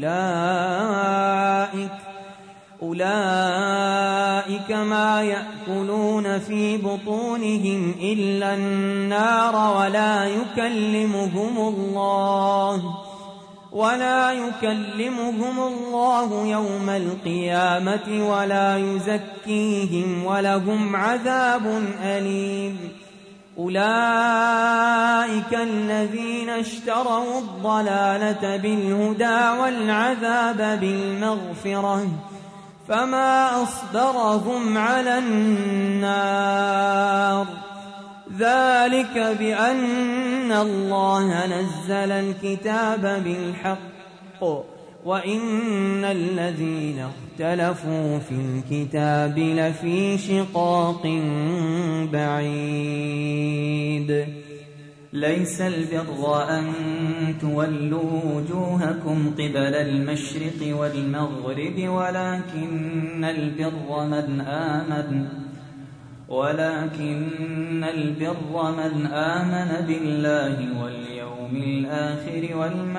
أولئك أولئك ما يأكلون في بطونهم إلا النار ولا يكلمهم الله ولا يكلمهم الله يوم القيامة ولا يزكيهم ولهم عذاب أليم أولئك الذين اشتروا الضلالة بالهدى والعذاب بالمغفرة فما أصبرهم على النار ذلك بأن الله نزل الكتاب بالحق وإن الذين اختلفوا في الكتاب لفي شقاق بعيد ليس البر أن تولوا وجوهكم قبل المشرق والمغرب ولكن البر من آمن ولكن البر من آمن بالله واليوم الآخر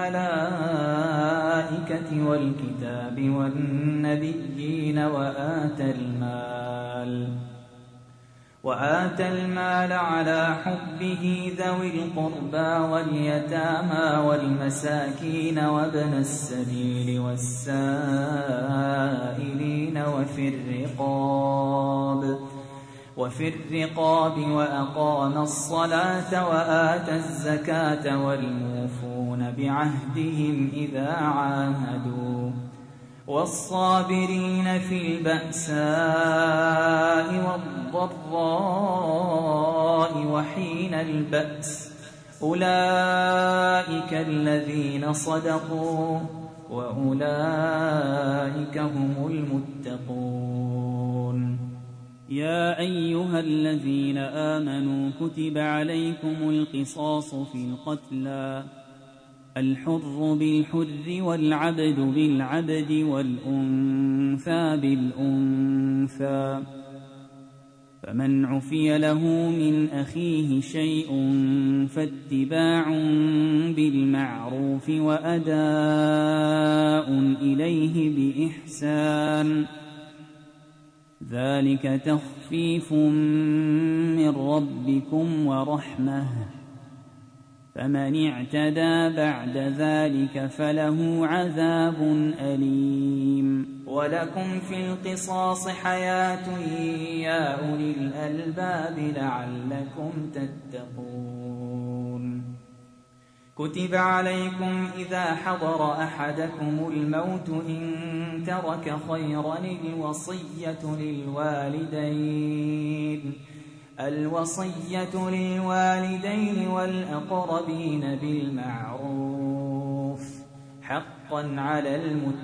والملائكة والكتاب والنبيين وآتى المال وآتى المال على حبه ذوي القربى واليتامى والمساكين وابن السبيل والسائلين وفي الرقاب وفي الرقاب وأقام الصلاة وآتى الزكاة والموفون بعهدهم إذا عاهدوا والصابرين في البأساء والضراء وحين البأس أولئك الذين صدقوا وأولئك هم المتقون يا أيها الذين آمنوا كتب عليكم القصاص في القتلى الحر بالحر والعبد بالعبد والأنثى بالأنثى فمن عفي له من أخيه شيء فاتباع بالمعروف وأداء إليه بإحسان ذلك تخفيف من ربكم ورحمة فمن اعتدى بعد ذلك فله عذاب أليم ولكم في القصاص حياة يا أولي الألباب لعلكم تتقون. كتب عليكم إذا حضر أحدكم الموت إن ترك خيرا الوصية للوالدين الوصية للوالدين والأقربين بالمعروف حقا على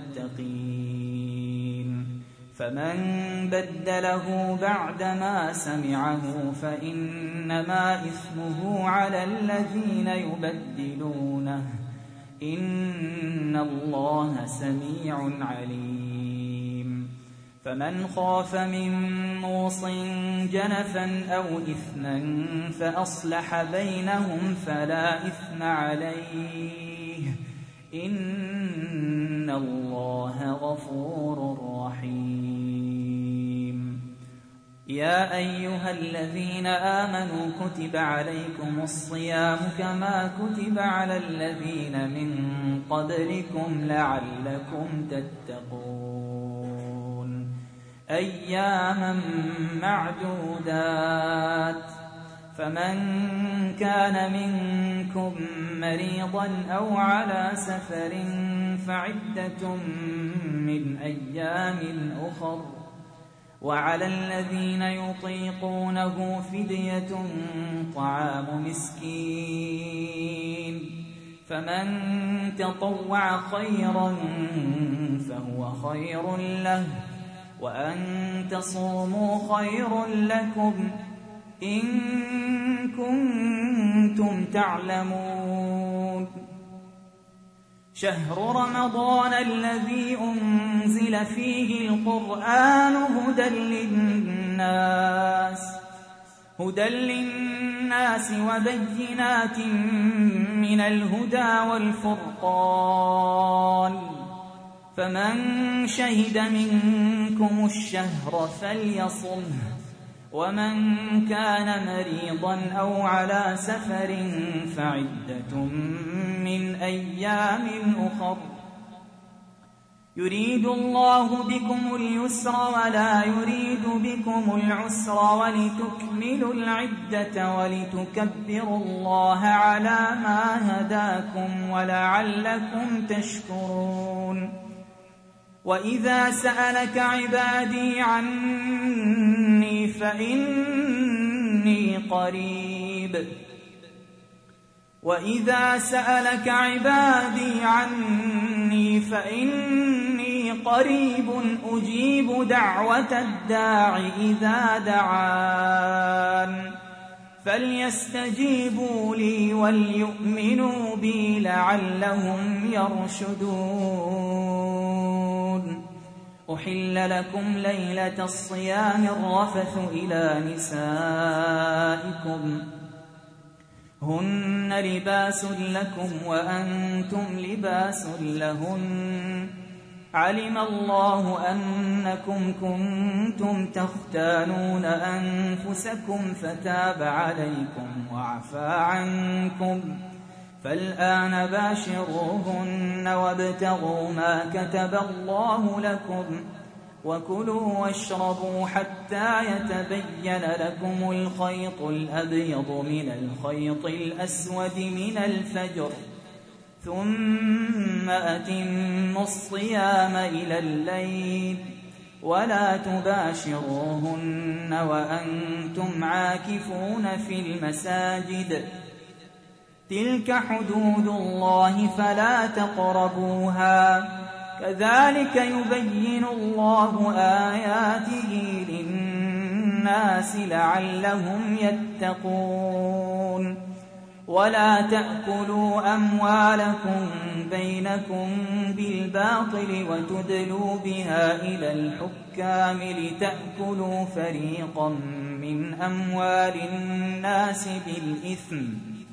المتقين. فمن بدله بعدما سمعه فإنما إثمه على الذين يبدلونه إن الله سميع عليم. فمن خاف من موص جنفا أو إثما فأصلح بينهم فلا إثم عليه إن الله غفور رحيم. يا أيها الذين آمنوا كتب عليكم الصيام كما كتب على الذين من قبلكم لعلكم تتقون. أياما معدودات. فمن كان منكم مريضا أو على سفر فعدة من أيام أخر وعلى الذين يطيقونه فدية طعام مسكين فمن تطوع خيرا فهو خير له وأن تصوموا خير لكم إن كنتم تعلمون. شهر رمضان الذي أنزل فيه القرآن هدى للناس هدى للناس وبينات من الهدى والفرقان فمن شهد منكم الشهر فليصمه ومن كان مريضا أو على سفر فعدة من أيام أخر يريد الله بكم اليسر ولا يريد بكم العسر ولتكملوا العدة ولتكبروا الله على ما هداكم ولعلكم تشكرون. وإذا سألك عبادي عني فإني قريب وإذا سألك عبادي عني فإني قريب أجيب دعوة الداع إذا دعان فليستجيبوا لي وليؤمنوا بي لعلهم يرشدون. أحل لكم ليلة الصيام الرفث إلى نسائكم هن لباس لكم وأنتم لباس لهن علم الله أنكم كنتم تختانون أنفسكم فتاب عليكم وعفى عنكم فالآن باشروهن وابتغوا ما كتب الله لكم وكلوا واشربوا حتى يتبين لكم الخيط الأبيض من الخيط الأسود من الفجر ثم أتموا الصيام إلى الليل ولا تباشروهن وأنتم عاكفون في المساجد تلك حدود الله فلا تقربوها كذلك يبين الله آياته للناس لعلهم يتقون. ولا تأكلوا أموالكم بينكم بالباطل وتدلوا بها إلى الحكام لتأكلوا فريقا من أموال الناس بالإثم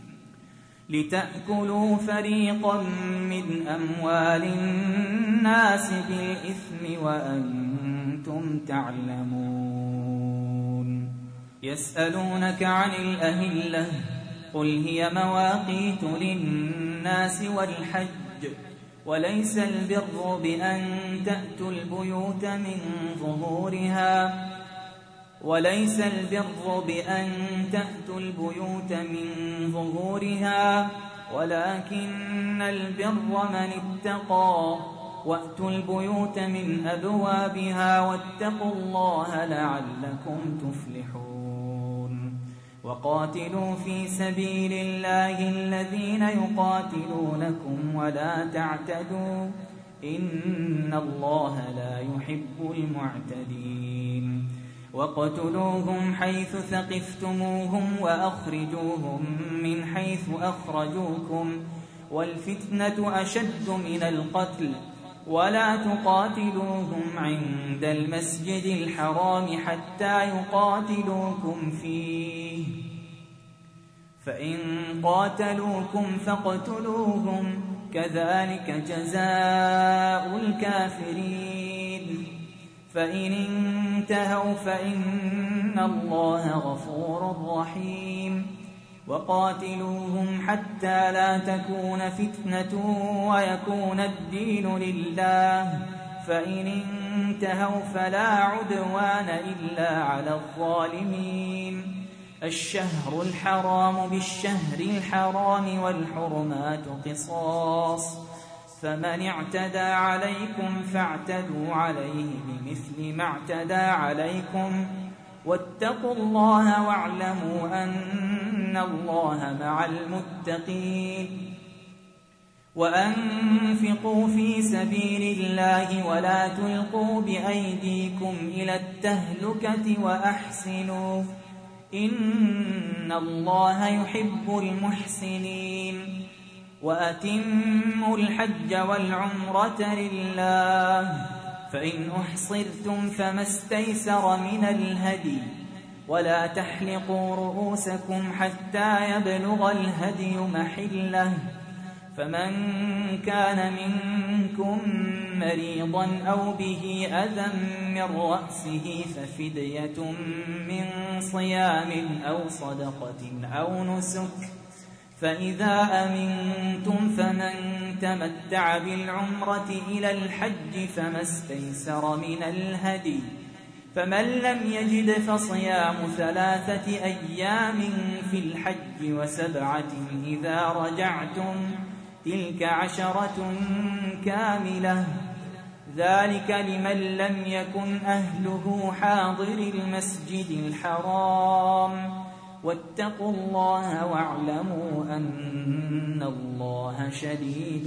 لتأكلوا فريقا من أموال الناس بالإثم وأنتم تعلمون. يسألونك عن الأهلة قل هي مواقيت للناس والحج وليس البر بأن تأتوا البيوت من ظهورها وليس البر بأن تأتوا البيوت من ظهورها ولكن البر من اتقى وأتوا البيوت من أبوابها واتقوا الله لعلكم تفلحون وقاتلوا في سبيل الله الذين يقاتلونكم ولا تعتدوا إن الله لا يحب المعتدين وقتلوهم حيث ثقفتموهم وأخرجوهم من حيث أخرجوكم والفتنة أشد من القتل ولا تقاتلوهم عند المسجد الحرام حتى يقاتلوكم فيه فإن قاتلوكم فاقتلوهم كذلك جزاء الكافرين فإن انتهوا فإن الله غفور رحيم وقاتلوهم حتى لا تكون فتنة ويكون الدين لله فإن انتهوا فلا عدوان إلا على الظالمين الشهر الحرام بالشهر الحرام والحرمات قصاص فمن اعتدى عليكم فاعتدوا عليه بمثل ما اعتدى عليكم واتقوا الله واعلموا أن الله مع المتقين وأنفقوا في سبيل الله ولا تلقوا بأيديكم إلى التهلكة وأحسنوا إن الله يحب المحسنين وأتموا الحج والعمرة لله فإن أحصرتم فما استيسر من الهدي ولا تحلقوا رؤوسكم حتى يبلغ الهدي محله فمن كان منكم مريضا أو به أذى من رأسه ففدية من صيام أو صدقة أو نسك فإذا أمنتم فمن تمتع بالعمرة إلى الحج فما استيسر من الهدي فمن لم يجد فصيام ثلاثة أيام في الحج وسبعة إذا رجعتم تلك عشرة كاملة ذلك لمن لم يكن أهله حاضر المسجد الحرام واتقوا الله واعلموا أن الله شديد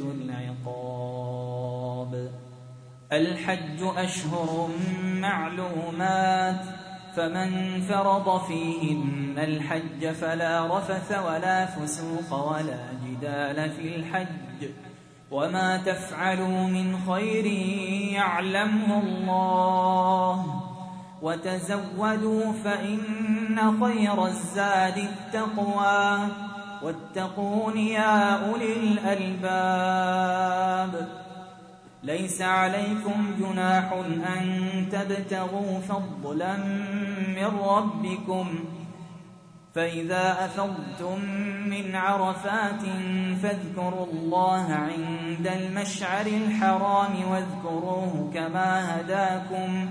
العقاب الحج أشهر معلومات فمن فرض فيهن الحج فلا رفث ولا فسوق ولا جدال في الحج وما تفعلوا من خير يعلمه الله وتزودوا فإن خير الزاد التقوى واتقون يا أولي الألباب ليس عليكم جناح أن تبتغوا فضلا من ربكم فإذا أفضتم من عرفات فاذكروا الله عند المشعر الحرام واذكروه كما هداكم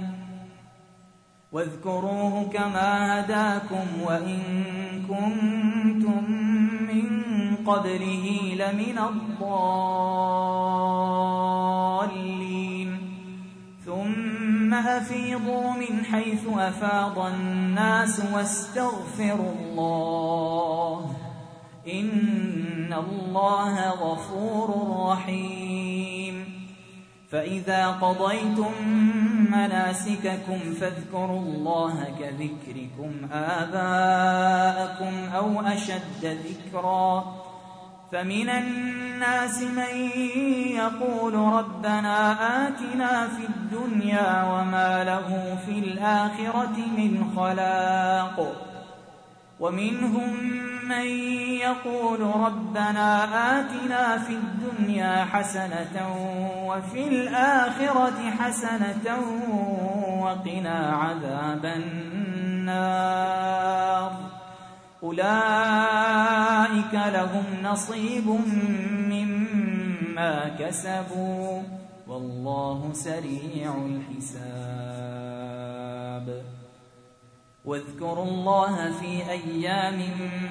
واذكروه كما هداكم وإن كنتم من قبله لمن الضالين ثم أفيضوا من حيث أفاض الناس واستغفروا الله إن الله غفور رحيم فإذا قضيتم مناسككم فاذكروا الله كذكركم آباءكم أو أشد ذكرا فمن الناس من يقول ربنا آتنا في الدنيا وما له في الآخرة من خلاق ومنهم من يقول ربنا آتنا في الدنيا حسنة وفي الآخرة حسنة وقنا عذاب النار أولئك لهم نصيب مما ما كسبوا والله سريع الحساب. واذكروا الله في أيام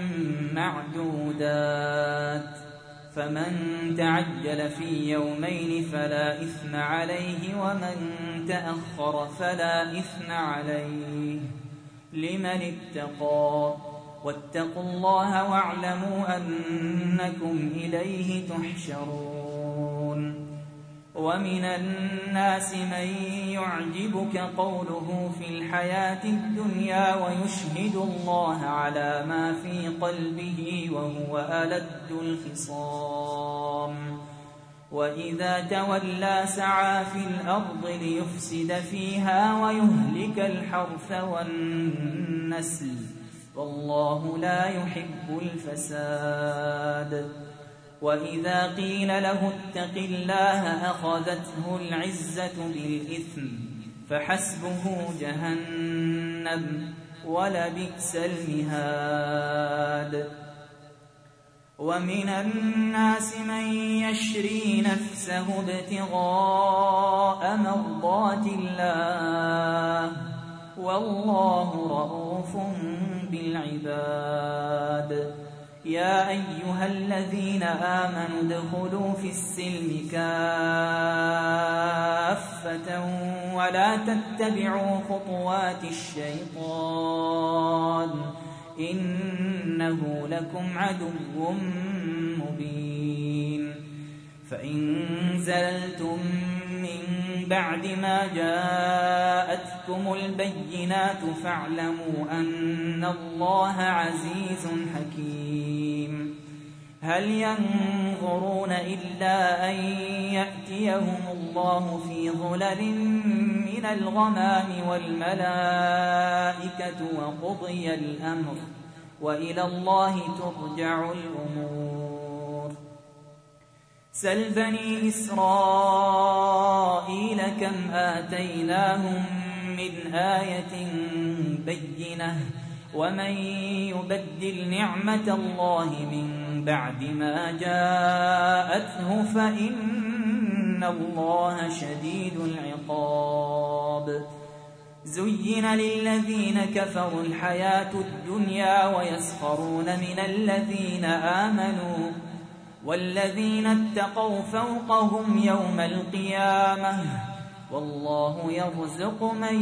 معدودات، فمن تعجل في يومين فلا إثم عليه، ومن تأخر فلا إثم عليه لمن اتقى. واتقوا الله واعلموا أنكم إليه تحشرون. ومن الناس من يعجبك قوله في الحياة الدنيا ويشهد الله على ما في قلبه وهو ألد الخصام، وإذا تولى سعى في الأرض ليفسد فيها ويهلك الحرث والنسل، والله لا يحب الفساد. وإذا قيل له اتق الله أخذته العزة بالإثم فحسبه جهنم ولبئس المهاد. ومن الناس من يشري نفسه ابتغاء مرضات الله والله رؤوف بالعباد. يا أيها الذين آمنوا ادخلوا في السلم كافة ولا تتبعوا خطوات الشيطان إنه لكم عدو مبين. فإن زللتم من بعد ما جاءتكم البينات فاعلموا أن الله عزيز حكيم. هل ينظرون إلا أن يأتيهم الله في ظلل من الغمام والملائكة وقضي الأمر وإلى الله ترجع الأمور. سل بني إسرائيل كم آتيناهم من آية بينة ومن يبدل نعمة الله من بعد ما جاءته فإن الله شديد العقاب. زين للذين كفروا الحياة الدنيا ويسخرون من الذين آمنوا والذين اتقوا فوقهم يوم القيامة والله يرزق من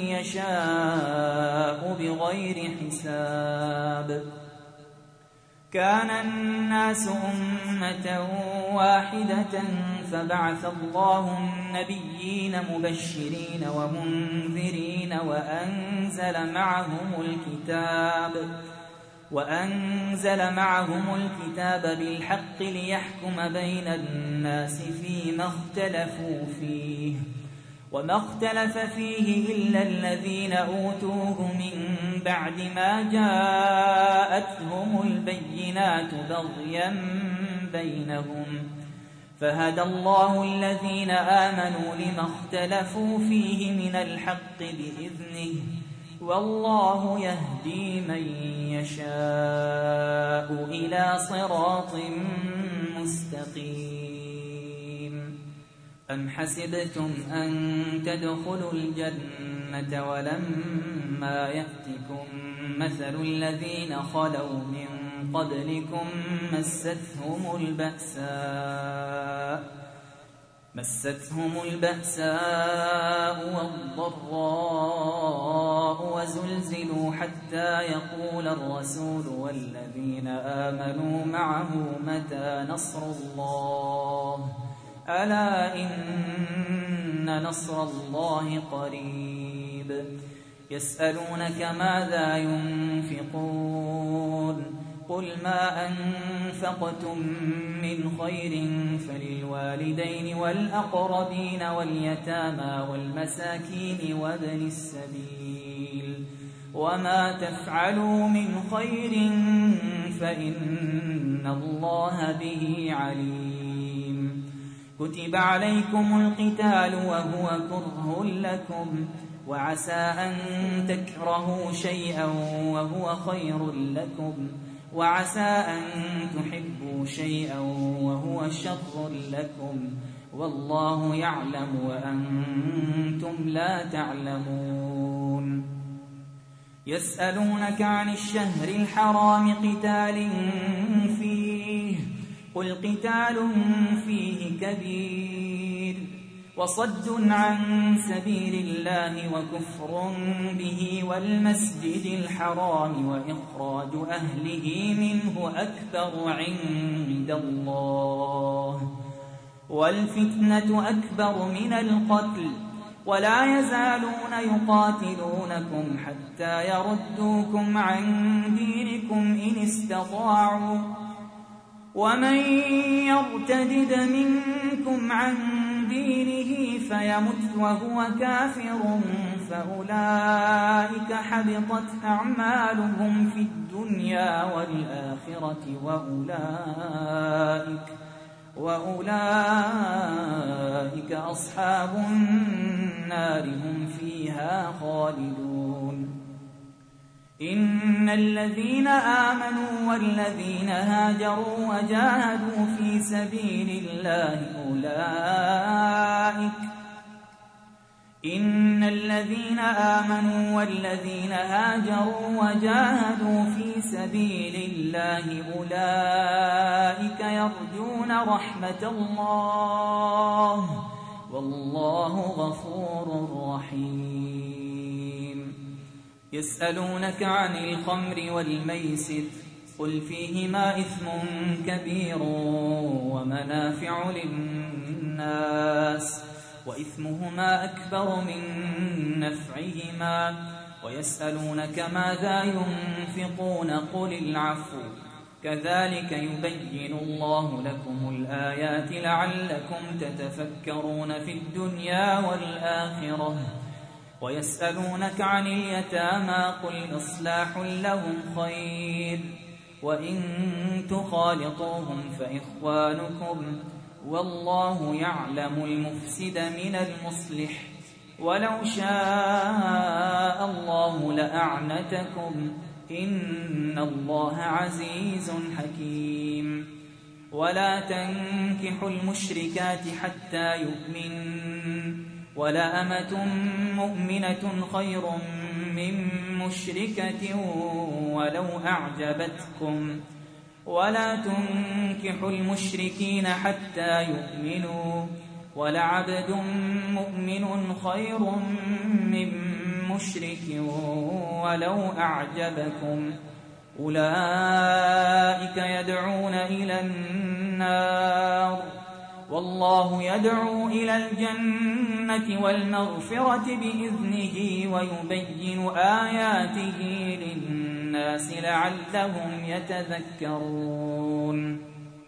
يشاء بغير حساب. كان الناس أمة واحدة فبعث الله النبيين مبشرين ومنذرين وأنزل معهم الكتاب وأنزل معهم الكتاب بالحق ليحكم بين الناس فيما اختلفوا فيه وما اختلف فيه إلا الذين أوتوه من بعد ما جاءتهم البينات بغيا بينهم فهدى الله الذين آمنوا لما اختلفوا فيه من الحق بإذنه والله يهدي من يشاء إلى صراط مستقيم. أم حسبتم أن تدخلوا الجنة ولما يأتكم مثل الذين خلوا من قبلكم مستهم البأساء مستهم البأساء والضراء وزلزلوا حتى يقول الرسول والذين آمنوا معه متى نصر الله ألا إن نصر الله قريب. يسألونك ماذا ينفقون قل ما أنفقتم من خير فللوالدين والأقربين واليتامى والمساكين وابن السبيل وما تفعلوا من خير فإن الله به عليم. كتب عليكم القتال وهو كره لكم وعسى أن تكرهوا شيئا وهو خير لكم وعسى أن تحبوا شيئا وهو شر لكم والله يعلم وأنتم لا تعلمون يسألونك عن الشهر الحرام قتال فيه قل قتال فيه كبير وصد عن سبيل الله وكفر به والمسجد الحرام وإخراج أهله منه أكبر عند الله والفتنة أكبر من القتل ولا يزالون يقاتلونكم حتى يردوكم عن دينكم إن استطاعوا ومن يرتدد منكم عن دينه فيمت وهو كافر فأولئك حبطت أعمالهم في الدنيا والآخرة وأولئك وأولئك أصحاب النار هم فيها خالدون إن الذين آمنوا والذين هاجروا وجاهدوا في سبيل الله أولئك إن الذين آمنوا والذين هاجروا وجاهدوا في سبيل الله أولئك يرجون رحمة الله والله غفور رحيم يسألونك عن الخمر والميسر قل فيهما إثم كبير ومنافع للناس وإثمهما أكبر من نفعهما ويسألونك ماذا ينفقون قل العفو كذلك يبين الله لكم الآيات لعلكم تتفكرون في الدنيا والآخرة ويسألونك عن اليتامى قل إصلاح لهم خير وإن تخالطوهم فإخوانكم والله يعلم المفسد من المصلح ولو شاء الله لأعنتكم إن الله عزيز حكيم ولا تنكحوا المشركات حتى يؤمنن ولأمة مؤمنة خير من مشركة ولو أعجبتكم ولا تنكحوا المشركين حتى يؤمنوا ولعبد مؤمن خير من مشرك ولو أعجبكم أولئك يدعون إلى النار والله يدعو إلى الجنة والمغفرة بإذنه ويبين آياته للناس لعلهم يتذكرون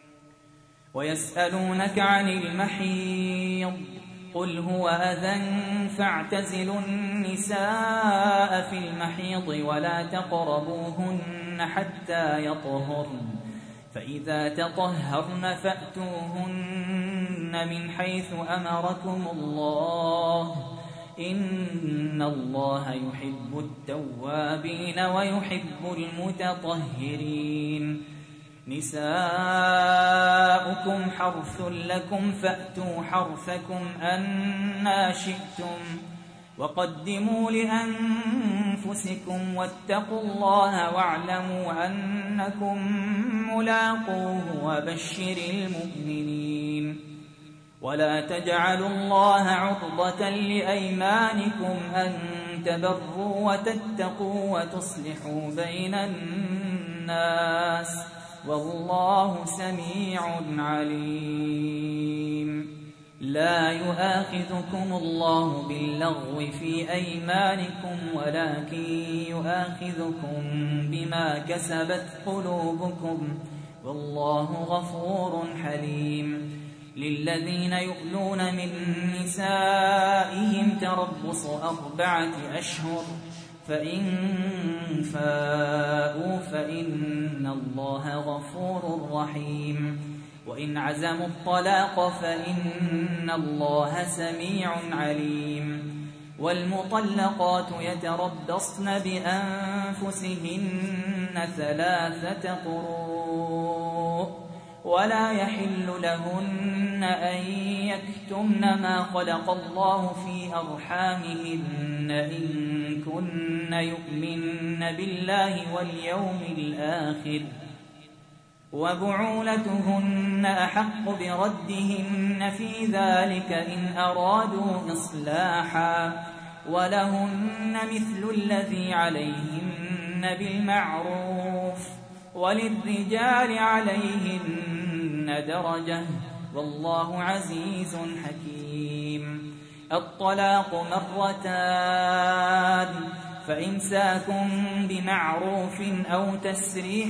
ويسألونك عن المحيض قل هو أذى فاعتزلوا النساء في المحيض ولا تقربوهن حتى يطهرن فإذا تطهرن فأتوهن من حيث أمركم الله إن الله يحب التوابين ويحب المتطهرين نساؤكم حرث لكم فأتوا حرثكم أنى شئتم وقدموا لأنفسكم واتقوا الله واعلموا أنكم ملاقوه وبشر المؤمنين ولا تجعلوا الله عرضة لأيمانكم أن تبروا وتتقوا وتصلحوا بين الناس والله سميع عليم لا يؤاخذكم الله باللغو في أيمانكم ولكن يؤاخذكم بما كسبت قلوبكم والله غفور حليم للذين يؤلون من نسائهم تربص أربعة أشهر فإن فاءوا فإن الله غفور رحيم وإن عزموا الطلاق فإن الله سميع عليم والمطلقات يتربصن بأنفسهن ثلاثة قروء ولا يحل لهن أن يكتمن ما خلق الله في أرحامهن إن كن يؤمن بالله واليوم الآخر وبعولتهن أحق بردهن في ذلك إن أرادوا إصلاحا ولهن مثل الذي عليهن بالمعروف وللرجال عليهن درجة والله عزيز حكيم. الطلاق مرتان فإمساك بمعروف أو تسريح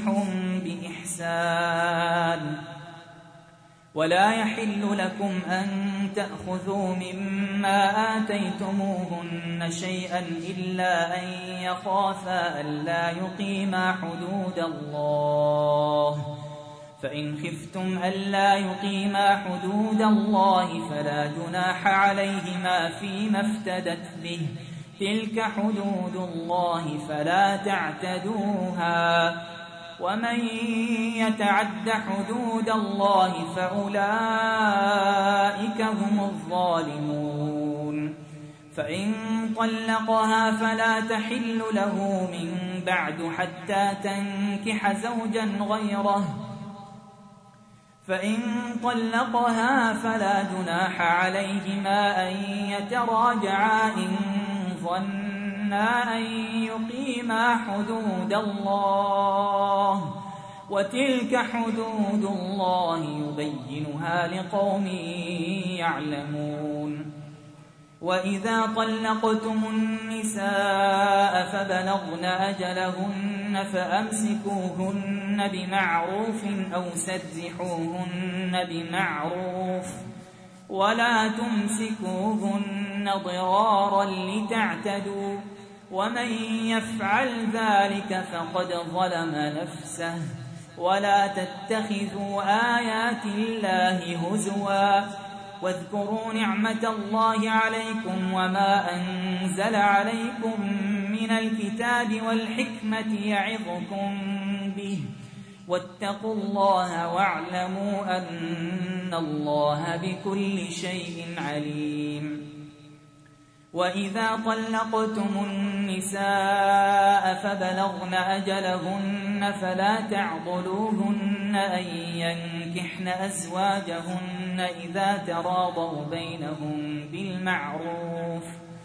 بإحسان ولا يحل لكم أن تأخذوا مما آتيتموهن شيئا إلا أن يخافا ألا يقيما حدود الله فإن خفتم ألا يقيما حدود الله فلا جناح عليهما فيما افتدت به تلك حدود الله فلا تعتدوها ومن يتعد حدود الله فأولئك هم الظالمون. فإن طلقها فلا تحل له من بعد حتى تنكح زوجا غيره فإن طلقها فلا جناح عليهما أن يتراجعا إن ظنا أن يقيما حدود الله وتلك حدود الله يبينها لقوم يعلمون. وإذا طلقتم النساء فبلغن أجلهن فأمسكوهن بمعروف أو سرحوهن بمعروف ولا تمسكوهن ضرارا لتعتدوا ومن يفعل ذلك فقد ظلم نفسه ولا تتخذوا آيات الله هزوا واذكروا نعمة الله عليكم وما أنزل عليكم من الكتاب والحكمة يعظكم به واتقوا الله واعلموا أن الله بكل شيء عليم. وإذا طلقتم النساء فبلغن أجلهن فلا تعضلوهن أن ينكحن أزواجهن إذا تراضوا بينهم بالمعروف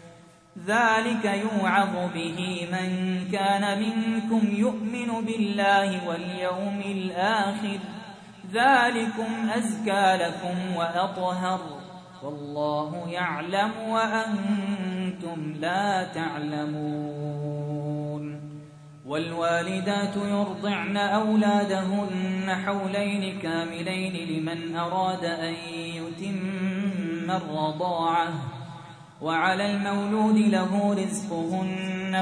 ذلك يوعظ به من كان منكم يؤمن بالله واليوم الآخر ذلكم أزكى لكم وأطهر والله يعلم وأنتم لا تعلمون. والوالدات يرضعن أولادهن حولين كاملين لمن أراد أن يتم الرضاعة وعلى المولود له رزقهن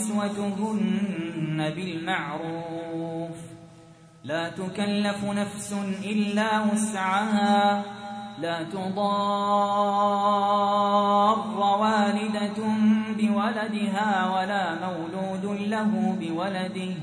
وكسوتهن بالمعروف لا تكلف نفس إلا وسعها لا تضار والدة بولدها ولا مولود له بولده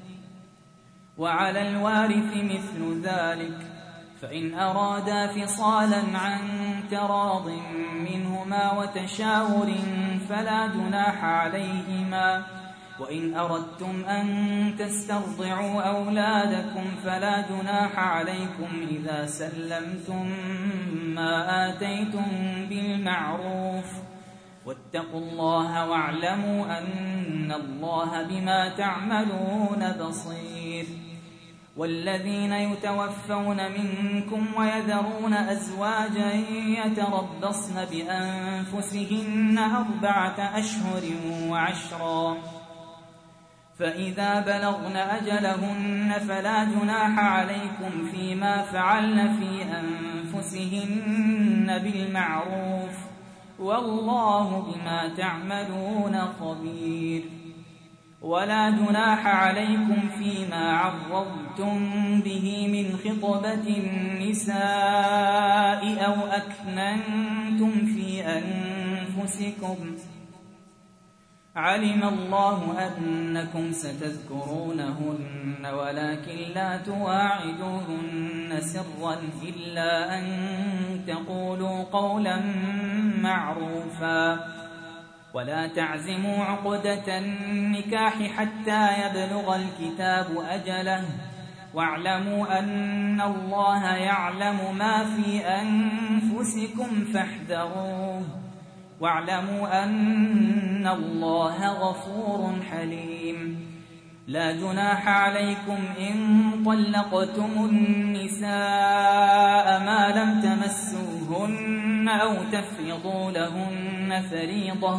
وعلى الوارث مثل ذلك فإن أرادا فصالا عن تراض منهما وتشاور فلا جناح عليهما وإن أردتم أن تسترضعوا أولادكم فلا جناح عليكم إذا سلمتم ما آتيتم بالمعروف واتقوا الله واعلموا أن الله بما تعملون بصير. والذين يتوفون منكم ويذرون أزواجا يتربصن بأنفسهن أربعة أشهر وعشرا فإذا بلغن أجلهن فلا جناح عليكم فيما فعلن في أنفسهن بالمعروف والله بما تعملون خبير. ولا جناح عليكم فيما عرضتم به من خطبة النساء أو أكننتم في أنفسكم علم الله أنكم ستذكرونهن ولكن لا تواعدوهن سرا إلا أن تقولوا قولا معروفا ولا تعزموا عقدة النكاح حتى يبلغ الكتاب أجله واعلموا أن الله يعلم ما في أنفسكم فاحذروه واعلموا أن الله غفور حليم لا جناح عليكم إن طلقتم النساء ما لم تمسوهن أو تفرضوا لهن فريضة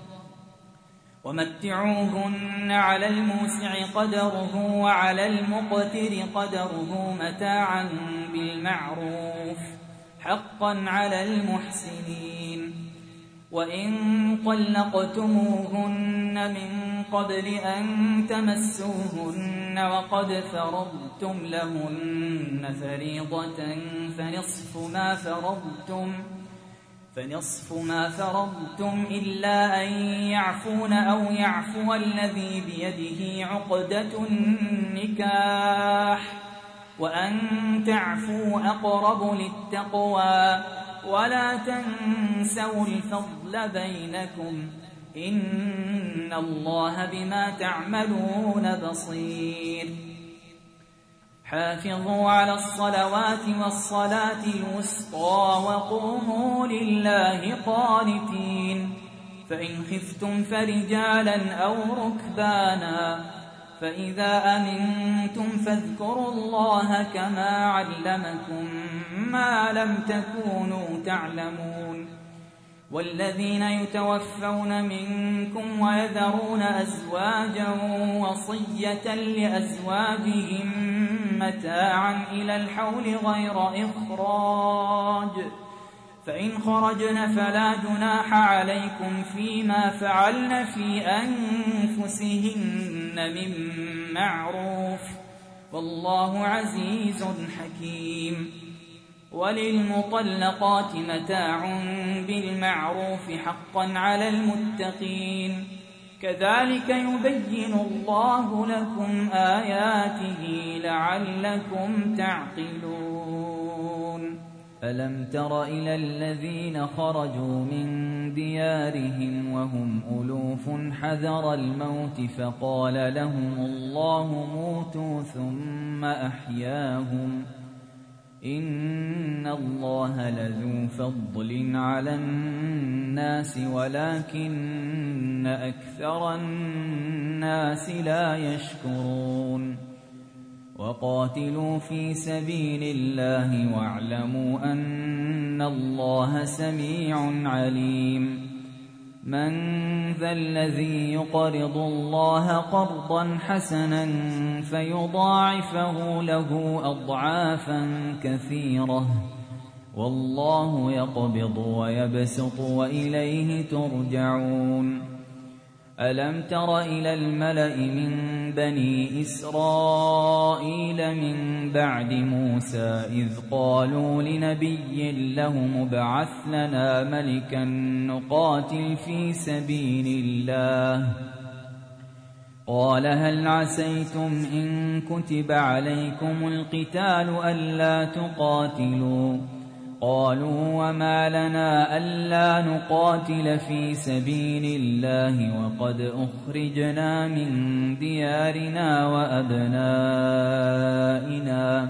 ومتعوهن على الموسع قدره وعلى المقتر قدره متاعا بالمعروف حقا على المحسنين وإن طلقتموهن من قبل أن تمسوهن وقد فرضتم لهن فريضة فنصف ما فرضتم فنصف ما فرضتم إلا أن يعفون أو يعفو الذي بيده عقدة النكاح وأن تعفوا أقرب للتقوى ولا تنسوا الفضل بينكم إن الله بما تعملون بصير حافظوا على الصلوات والصلاة الوسطى وقوموا لله قانتين فإن خفتم فرجالا أو ركبانا فإذا أمنتم فاذكروا الله كما علمكم ما لم تكونوا تعلمون والذين يتوفون منكم ويذرون أزواجا وصية لأزواجهم متاعا إلى الحول غير إخراج فإن خرجن فلا جناح عليكم فيما فعلن في أنفسهن من معروف والله عزيز حكيم وللمطلقات متاع بالمعروف حقا على المتقين كذلك يبين الله لكم آياته لعلكم تعقلون ألم تر إلى الذين خرجوا من ديارهم وهم ألوف حذر الموت فقال لهم الله موتوا ثم أحياهم إن الله لذو فضل على الناس ولكن أكثر الناس لا يشكرون وقاتلوا في سبيل الله واعلموا أن الله سميع عليم من ذا الذي يقرض الله قرضا حسنا فيضاعفه له أضعافا كثيرة والله يقبض ويبسط وإليه ترجعون ألم تر إلى الملأ من بني إسرائيل من بعد موسى إذ قالوا لنبي لهم ابعث لنا ملكا نقاتل في سبيل الله قال هل عسيتم إن كتب عليكم القتال ألا تقاتلوا قالوا وما لنا ألا نقاتل في سبيل الله وقد أخرجنا من ديارنا وأبنائنا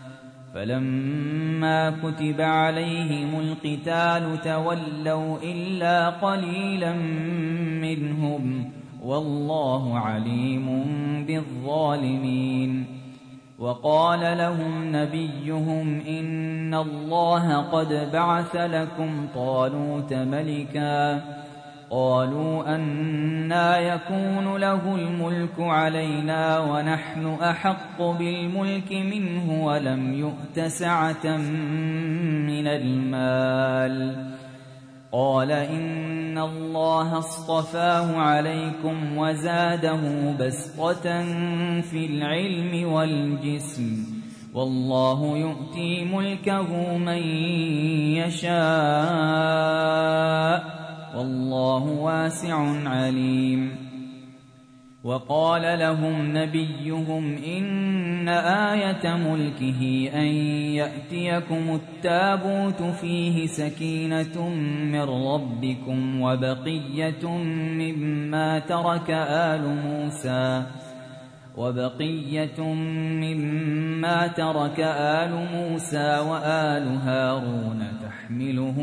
فلما كتب عليهم القتال تولوا إلا قليلا منهم والله عليم بالظالمين وقال لهم نبيهم إن الله قد بعث لكم طالوت ملكا قالوا أنى يكون له الملك علينا ونحن أحق بالملك منه ولم يؤت سعة من المال قال إن الله اصطفاه عليكم وزاده بسطة في العلم والجسم والله يؤتي ملكه من يشاء والله واسع عليم. وقال لهم نبيهم إن آية ملكه أن يأتيكم التابوت فيه سكينة من ربكم وبقية مما ترك آل موسى وبقية مما ترك آل موسى وآل هارون تحمله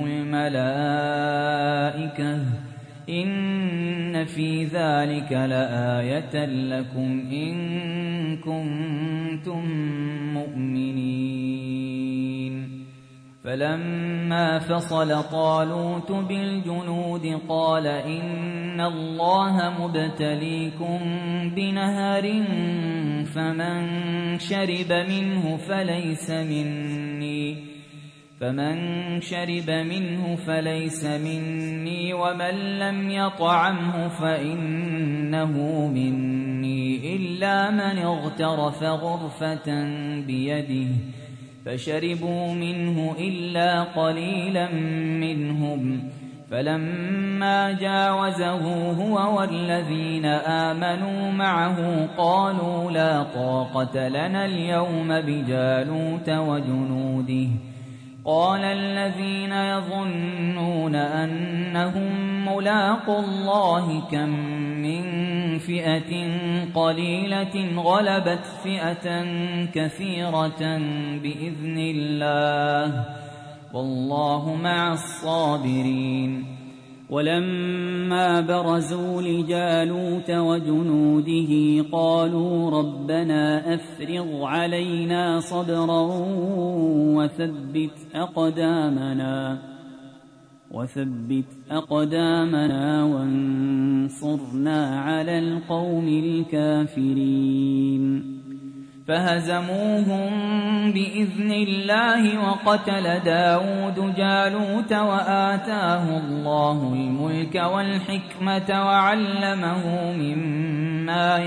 الملائكة إن في ذلك لآية لكم إن كنتم مؤمنين. فلما فصل طالوت بالجنود قال إن الله مبتليكم بنهر فمن شرب منه فليس مني فمن شرب منه فليس مني ومن لم يطعمه فإنه مني إلا من اغترف غرفة بيده فشربوا منه إلا قليلا منهم. فلما جاوزه هو والذين آمنوا معه قالوا لا طاقة لنا اليوم بجالوت وجنوده. قال الذين يظنون أنهم ملاقو الله كم من فئة قليلة غلبت فئة كثيرة بإذن الله والله مع الصابرين. ولما برزوا لجالوت وجنوده قالوا ربنا أفرغ علينا صبرا وثبت أقدامنا وثبت أقدامنا وانصرنا على القوم الكافرين. فهزموهم بإذن الله وقتل داود جالوت وآتاه الله الملك والحكمة وعلمه مما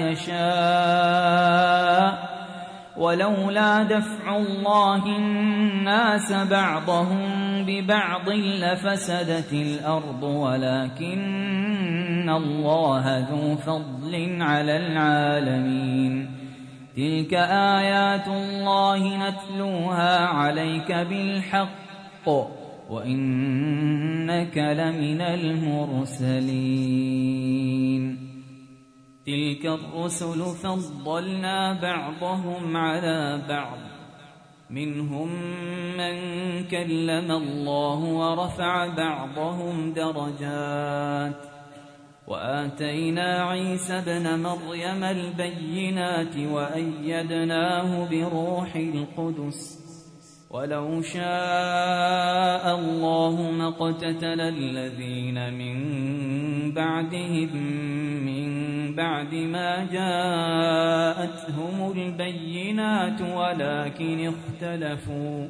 يشاء ولولا دفع الله الناس بعضهم ببعض لفسدت الأرض ولكن الله ذو فضل على العالمين. تلك آيات الله نتلوها عليك بالحق وإنك لمن المرسلين. تلك الرسل فضلنا بعضهم على بعض منهم من كلم الله ورفع بعضهم درجات وآتينا عيسى ابن مريم البينات وأيدناه بروح القدس ولو شاء الله ما اقتتل الذين من بعدهم من بعد ما جاءتهم البينات ولكن اختلفوا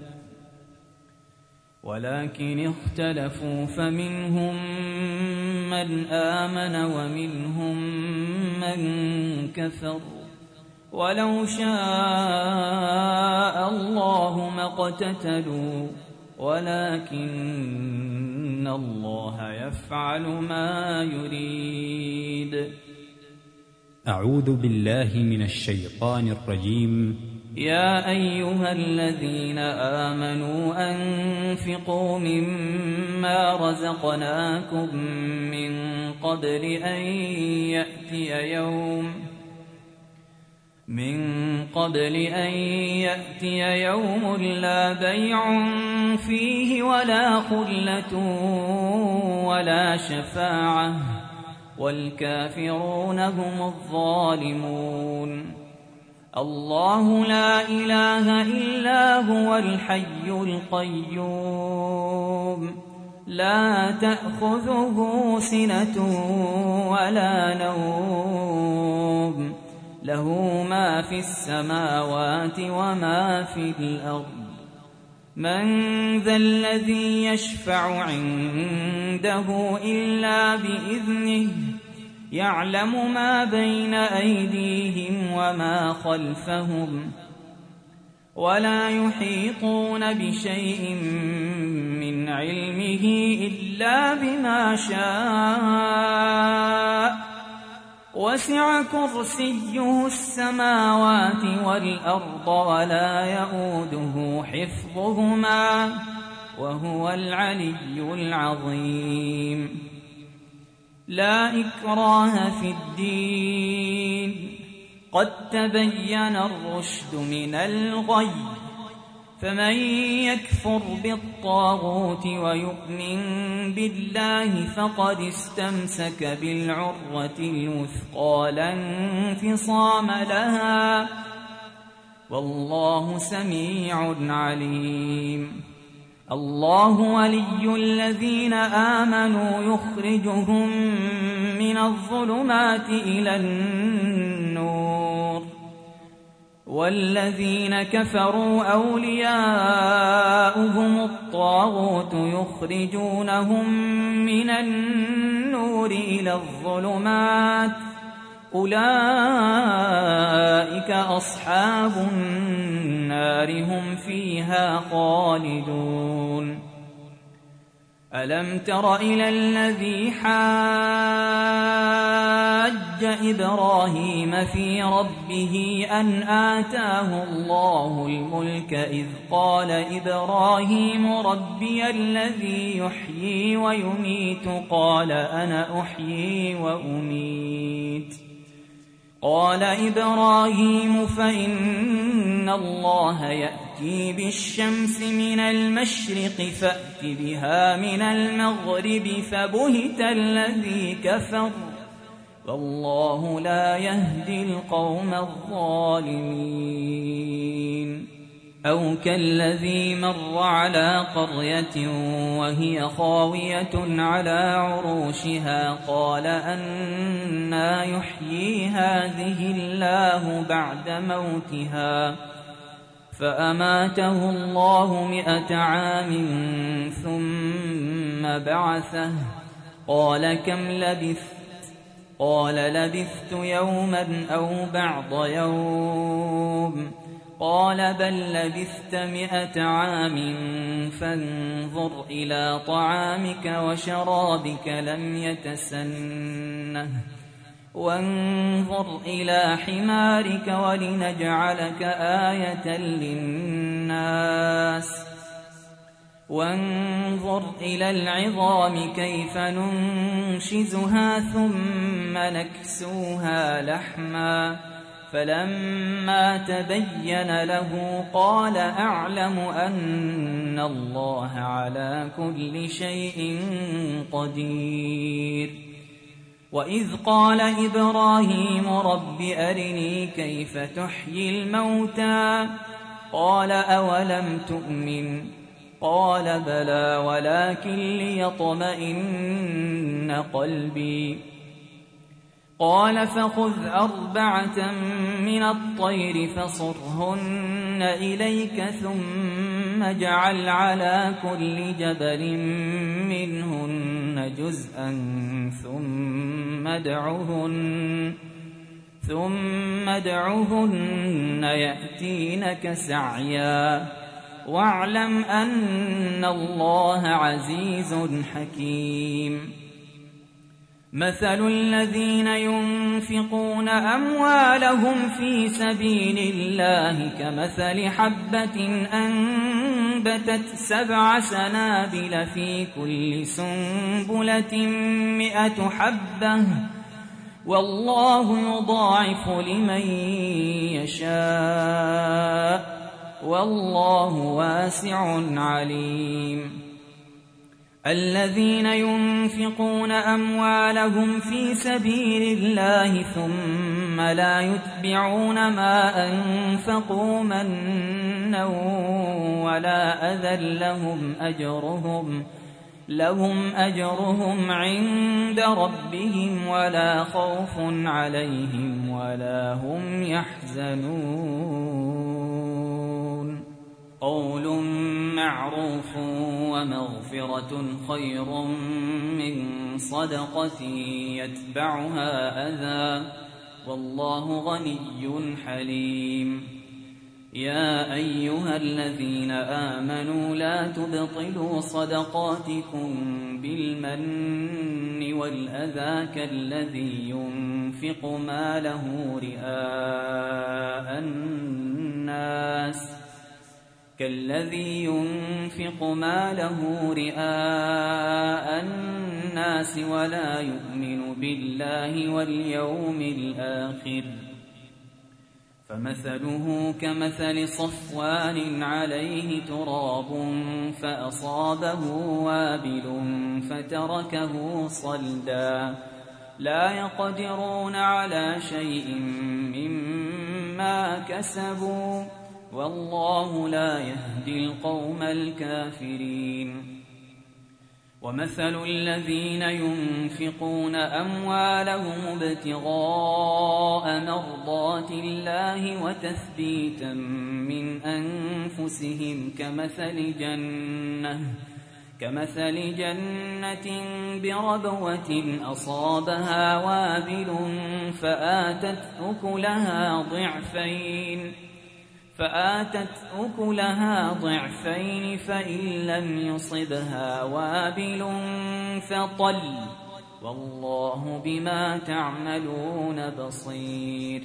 ولكن اختلفوا فمنهم من آمن ومنهم من كفر ولو شاء الله ما اقتتلوا ولكن الله يفعل ما يريد. أعوذ بالله من الشيطان الرجيم. يا أيها الذين آمنوا أنفقوا مما رزقناكم من قبل أن يأتي يوم من قبل أن يأتي يوم لا بيع فيه ولا خلة ولا شفاعة والكافرون هم الظالمون. الله لا إله إلا هو الحي القيوم لا تأخذه سنة ولا نوم له ما في السماوات وما في الأرض. من ذا الذي يشفع عنده إلا بإذنه يعلم ما بين أيديهم وما خلفهم ولا يحيطون بشيء من علمه إلا بما شاء وسع كرسيه السماوات والأرض ولا يئوده حفظهما وهو العلي العظيم. لا إكراه في الدين قد تبين الرشد من الغي فمن يكفر بالطاغوت ويؤمن بالله فقد استمسك بالعروة الوثقى لا انفصام لها والله سميع عليم. الله ولي الذين آمنوا يخرجهم من الظلمات إلى النور والذين كفروا أولياؤهم الطاغوت يخرجونهم من النور إلى الظلمات أولئك أصحاب النار هم فيها خالدون. ألم تر إلى الذي حاج إبراهيم في ربه أن آتاه الله الملك إذ قال إبراهيم ربي الذي يحيي ويميت قال أنا أحيي وأميت قال إبراهيم فإن الله يأتي بالشمس من المشرق فأت بها من المغرب فبهت الذي كفر والله لا يهدي القوم الظالمين. أو كالذي مر على قرية وهي خاوية على عروشها قال أنى يحيي هذه الله بعد موتها فأماته الله مئة عام ثم بعثه قال كم لبثت قال لبثت يوما أو بعض يوم قال بل لبثت مئة عام فانظر إلى طعامك وشرابك لم يتسنه وانظر إلى حمارك ولنجعلك آية للناس وانظر إلى العظام كيف ننشزها ثم نكسوها لحما فلما تبين له قال أعلم أن الله على كل شيء قدير. وإذ قال إبراهيم رب أرني كيف تحيي الموتى قال أولم تؤمن قال بلى ولكن ليطمئن قلبي قال فخذ أربعة من الطير فصرهن إليك ثم اجعل على كل جبل منهن جزءا ثم ادعهن ثم ادعهن يأتينك سعيا واعلم أن الله عزيز حكيم. مثل الذين ينفقون أموالهم في سبيل الله كمثل حبة أنبتت سبع سنابل في كل سنبلة مئة حبة والله يضاعف لمن يشاء والله واسع عليم. الذين ينفقون أموالهم في سبيل الله ثم لا يتبعون ما أنفقوا منا ولا أذى لهم أجرهم لهم أجرهم عند ربهم ولا خوف عليهم ولا هم يحزنون. قول معروف ومغفرة خير من صدقة يتبعها أذى والله غني حليم. يا أيها الذين آمنوا لا تبطلوا صدقاتكم بالمن والأذى كالذي ينفق ماله رئاء الناس كالذي ينفق ماله رئاء الناس ولا يؤمن بالله واليوم الآخر فمثله كمثل صفوان عليه تراب فأصابه وابل فتركه صلدا لا يقدرون على شيء مما كسبوا والله لا يهدي القوم الكافرين ومثل الذين ينفقون أموالهم ابتغاء مرضات الله وتثبيتا من أنفسهم كمثل جنة كمثل جنة بربوة أصابها وابل فآتت أكلها ضعفين فآتت أكلها ضعفين فإن لم يصبها وابل فطل والله بما تعملون بصير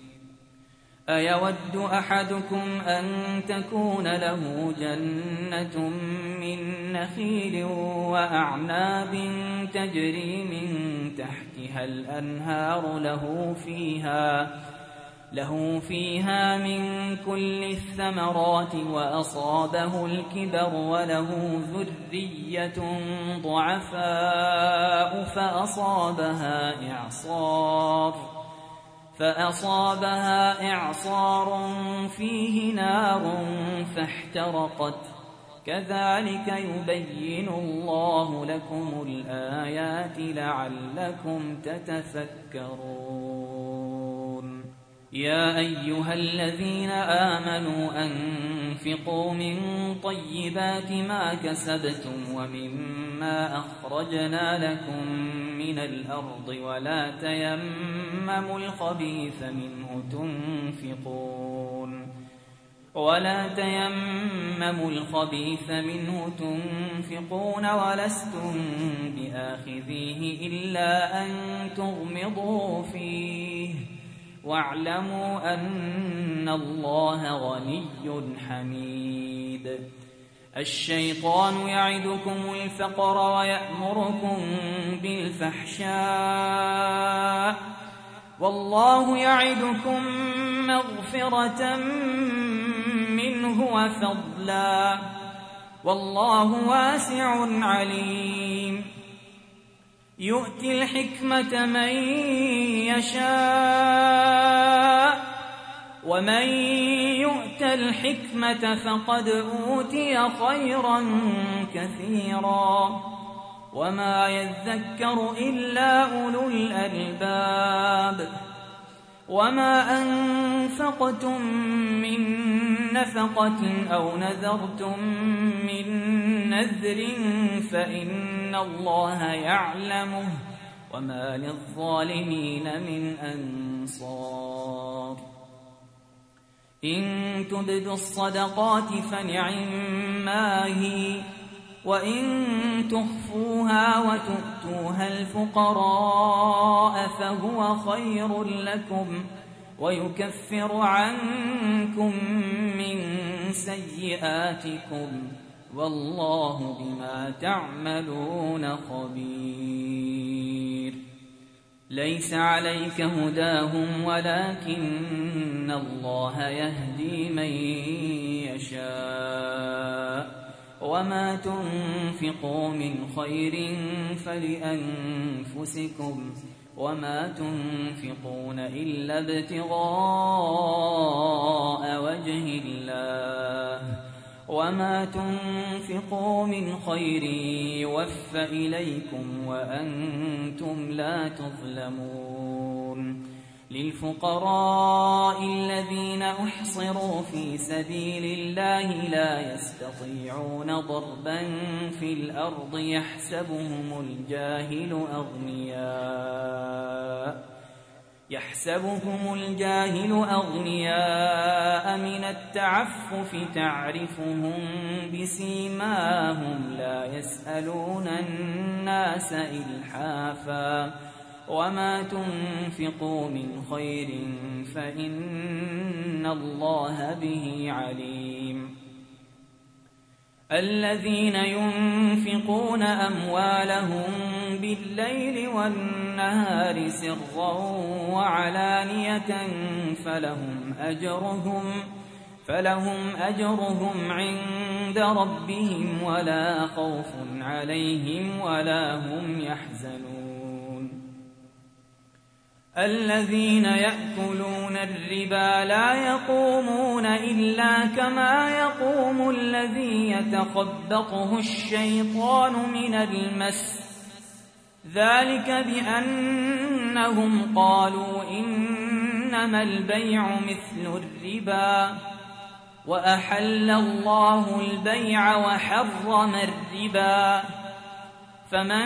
أيود أحدكم أن تكون له جنة من نخيل وأعناب تجري من تحتها الأنهار له فيها له فيها من كل الثمرات وأصابه الكبر وله ذرية ضعفاء فأصابها إعصار فأصابها إعصار فيه نار فاحترقت كذلك يبين الله لكم الآيات لعلكم تتفكرون يا أيها الذين آمنوا أنفقوا من طيبات ما كسبتم ومما أخرجنا لكم من الأرض ولا تيمموا الخبيث منه تنفقون ولا تيمموا الخبيث منه تنفقون ولستم بآخذيه إلا أن تغمضوا فيه واعلموا أن الله غني حميد الشيطان يعدكم الفقر ويأمركم بالفحشاء والله يعدكم مغفرة منه وفضلا والله واسع عليم يؤتي الحكمة من يشاء ومن يؤت الحكمة فقد أوتي خيرا كثيرا وما يذكر إلا أولو الألباب وما أنفقتم من نفقة أو نذرتم من نذر فإن الله يعلمه وما للظالمين من أنصار إن تبدوا الصدقات فنعما هي وإن تخفوها وتؤتوها الفقراء فهو خير لكم ويكفر عنكم من سيئاتكم والله بما تعملون خبير ليس عليك هداهم ولكن الله يهدي من يشاء وما تنفقوا من خير فلأنفسكم وما تنفقون إلا ابتغاء وجه الله وما تنفقوا من خير يوفى إليكم وأنتم لا تظلمون للفقراء الذين أحصروا في سبيل الله لا يستطيعون ضربا في الأرض يحسبهم الجاهل أغنياء يحسبهم الجاهل أغنياء من التعفف تعرفهم بسيماهم لا يسألون الناس إلحافا وما تنفقوا من خير فإن الله به عليم الذين ينفقون أموالهم بالليل والنهار سرا وعلانية فلهم أجرهم فلهم أجرهم عند ربهم ولا خوف عليهم ولا هم يحزنون الذين يأكلون الربا لا يقومون إلا كما يقوم الذي يتخبطه الشيطان من المس ذلك بأنهم قالوا إنما البيع مثل الربا وأحل الله البيع وحرم الربا فمن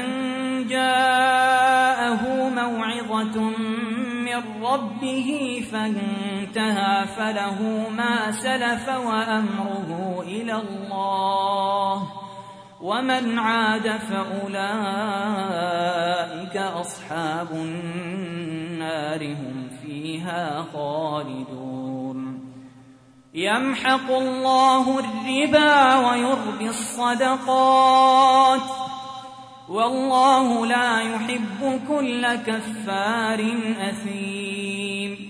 جاءه موعظة من ربه فانتهى فله ما سلف وأمره إلى الله ومن عاد فأولئك أصحاب النار هم فيها خالدون يمحق الله الربا ويربي الصدقات والله لا يحب كل كفار أثيم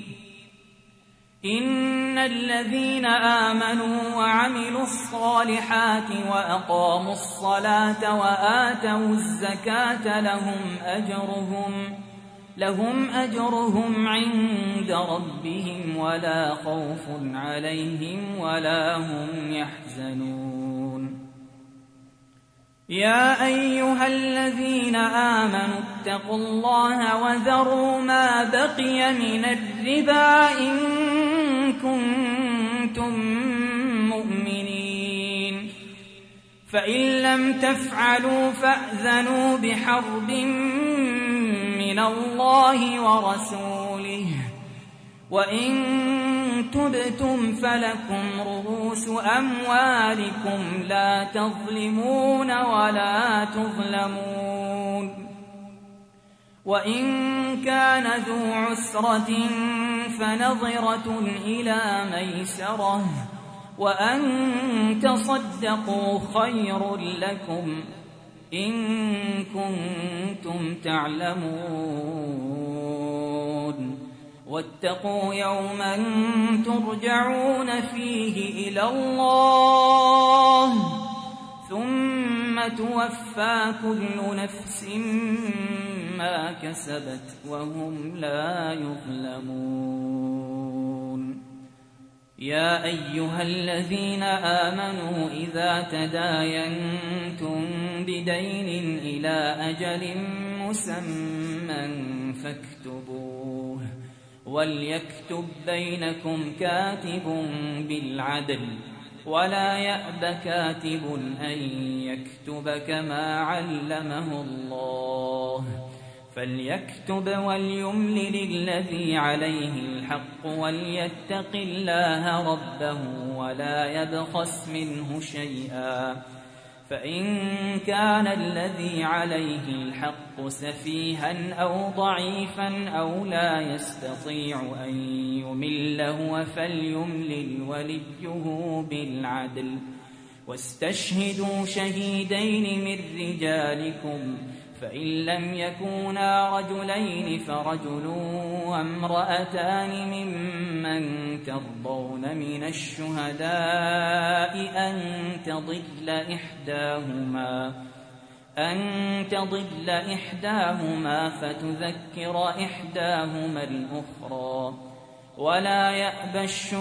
إن الذين آمنوا وعملوا الصالحات وأقاموا الصلاة وآتوا الزكاة لهم أجرهم لهم أجرهم عند ربهم ولا خوف عليهم ولا هم يحزنون يا أيها الذين آمنوا اتقوا الله وذروا ما بقي من الربا إن كنتم مؤمنين فإن لم تفعلوا فأذنوا بحرب من الله ورسوله وإن تبتم فلكم رؤوس أموالكم لا تظلمون ولا تظلمون وإن كان ذو عسرة فنظرة إلى ميسرة وأن تصدقوا خير لكم إن كنتم تعلمون واتقوا يوما ترجعون فيه إلى الله ثم توفى كل نفس ما كسبت وهم لا يظلمون يا أيها الذين آمنوا إذا تداينتم بدين إلى أجل مسمى فاكتبوه وليكتب بينكم كاتب بالعدل ولا يأب كاتب أن يكتب كما علمه الله فليكتب وليملل الذي عليه الحق وليتق الله ربه ولا يبخس منه شيئا فإن كان الذي عليه الحق سفيها أو ضعيفا أو لا يستطيع أن يمل هو فليملل وليه بالعدل واستشهدوا شهيدين من رجالكم فإن لم يكونا رجلين فرجل وامرأتان ممن ترضون من الشهداء أن تضل إحداهما أن تضل إحداهما فتذكر إحداهما الأخرى ولا يأبى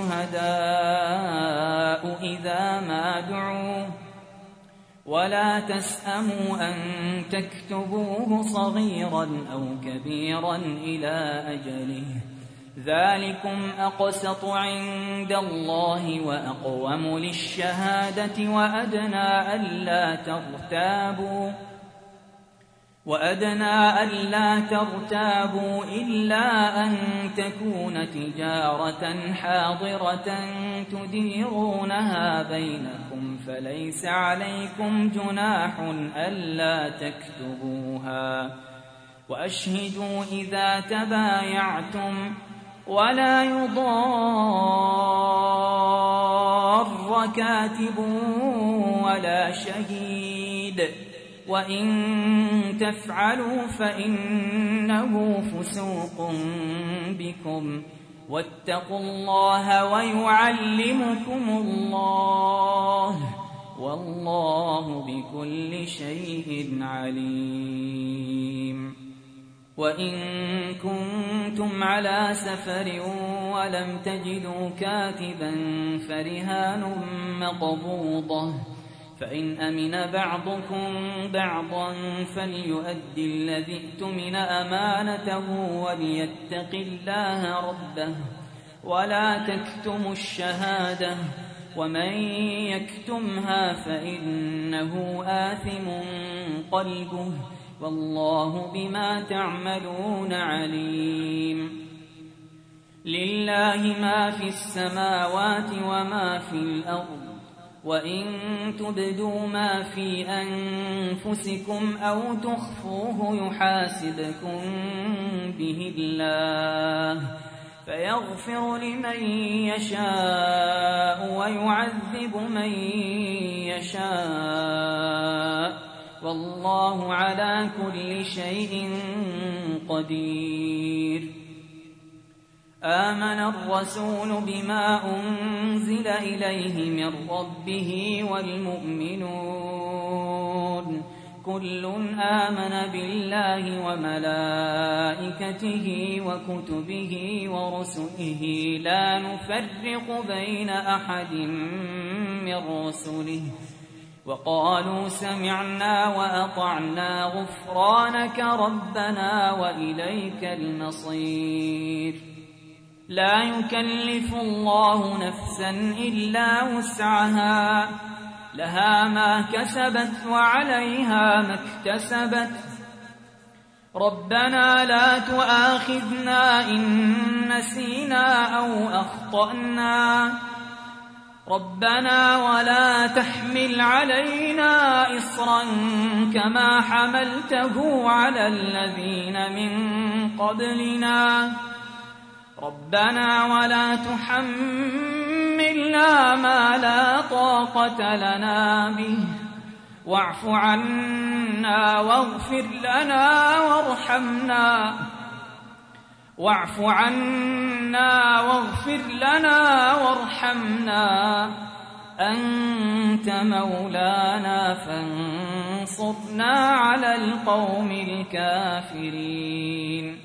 الشهداء إذا ما دعوا ولا تسأموا أن تكتبوه صغيرا أو كبيرا إلى أجله ذلكم أقسط عند الله وأقوم للشهادة وأدنى ألا ترتابوا وأدنى ألا ترتابوا إلا أن تكون تجارة حاضرة تديرونها بينكم فليس عليكم جناح ألا تكتبوها وأشهدوا إذا تبايعتم ولا يضار كاتب ولا شهيد وإن تفعلوا فإنه فسوق بكم واتقوا الله ويعلمكم الله والله بكل شيء عليم. وإن كنتم على سفر ولم تجدوا كاتبا فرهان مقبوضة فإن أمن بعضكم بعضا فليؤدي الذي اؤتمن أمانته وليتق الله ربه ولا تكتموا الشهادة ومن يكتمها فإنه آثم قلبه والله بما تعملون عليم. لله ما في السماوات وما في الأرض وإن تبدوا ما في أنفسكم أو تخفوه يحاسبكم به الله فيغفر لمن يشاء ويعذب من يشاء والله على كل شيء قدير. آمن الرسول بما أنزل إليه من ربه والمؤمنون كل آمن بالله وملائكته وكتبه ورسله لا نفرق بين أحد من رسله وقالوا سمعنا وأطعنا غفرانك ربنا وإليك المصير. لا يكلف الله نفسا إلا وسعها لها ما كسبت وعليها ما اكتسبت ربنا لا تؤاخذنا إن نسينا أو أخطأنا ربنا ولا تحمل علينا إصرا كما حملته على الذين من قبلنا ربنا ولا تحملنا ما لا طاقة لنا به واعف عنا واغفر لنا وارحمنا واعف عنا واغفر لنا وارحمنا أنت مولانا فانصرنا على القوم الكافرين.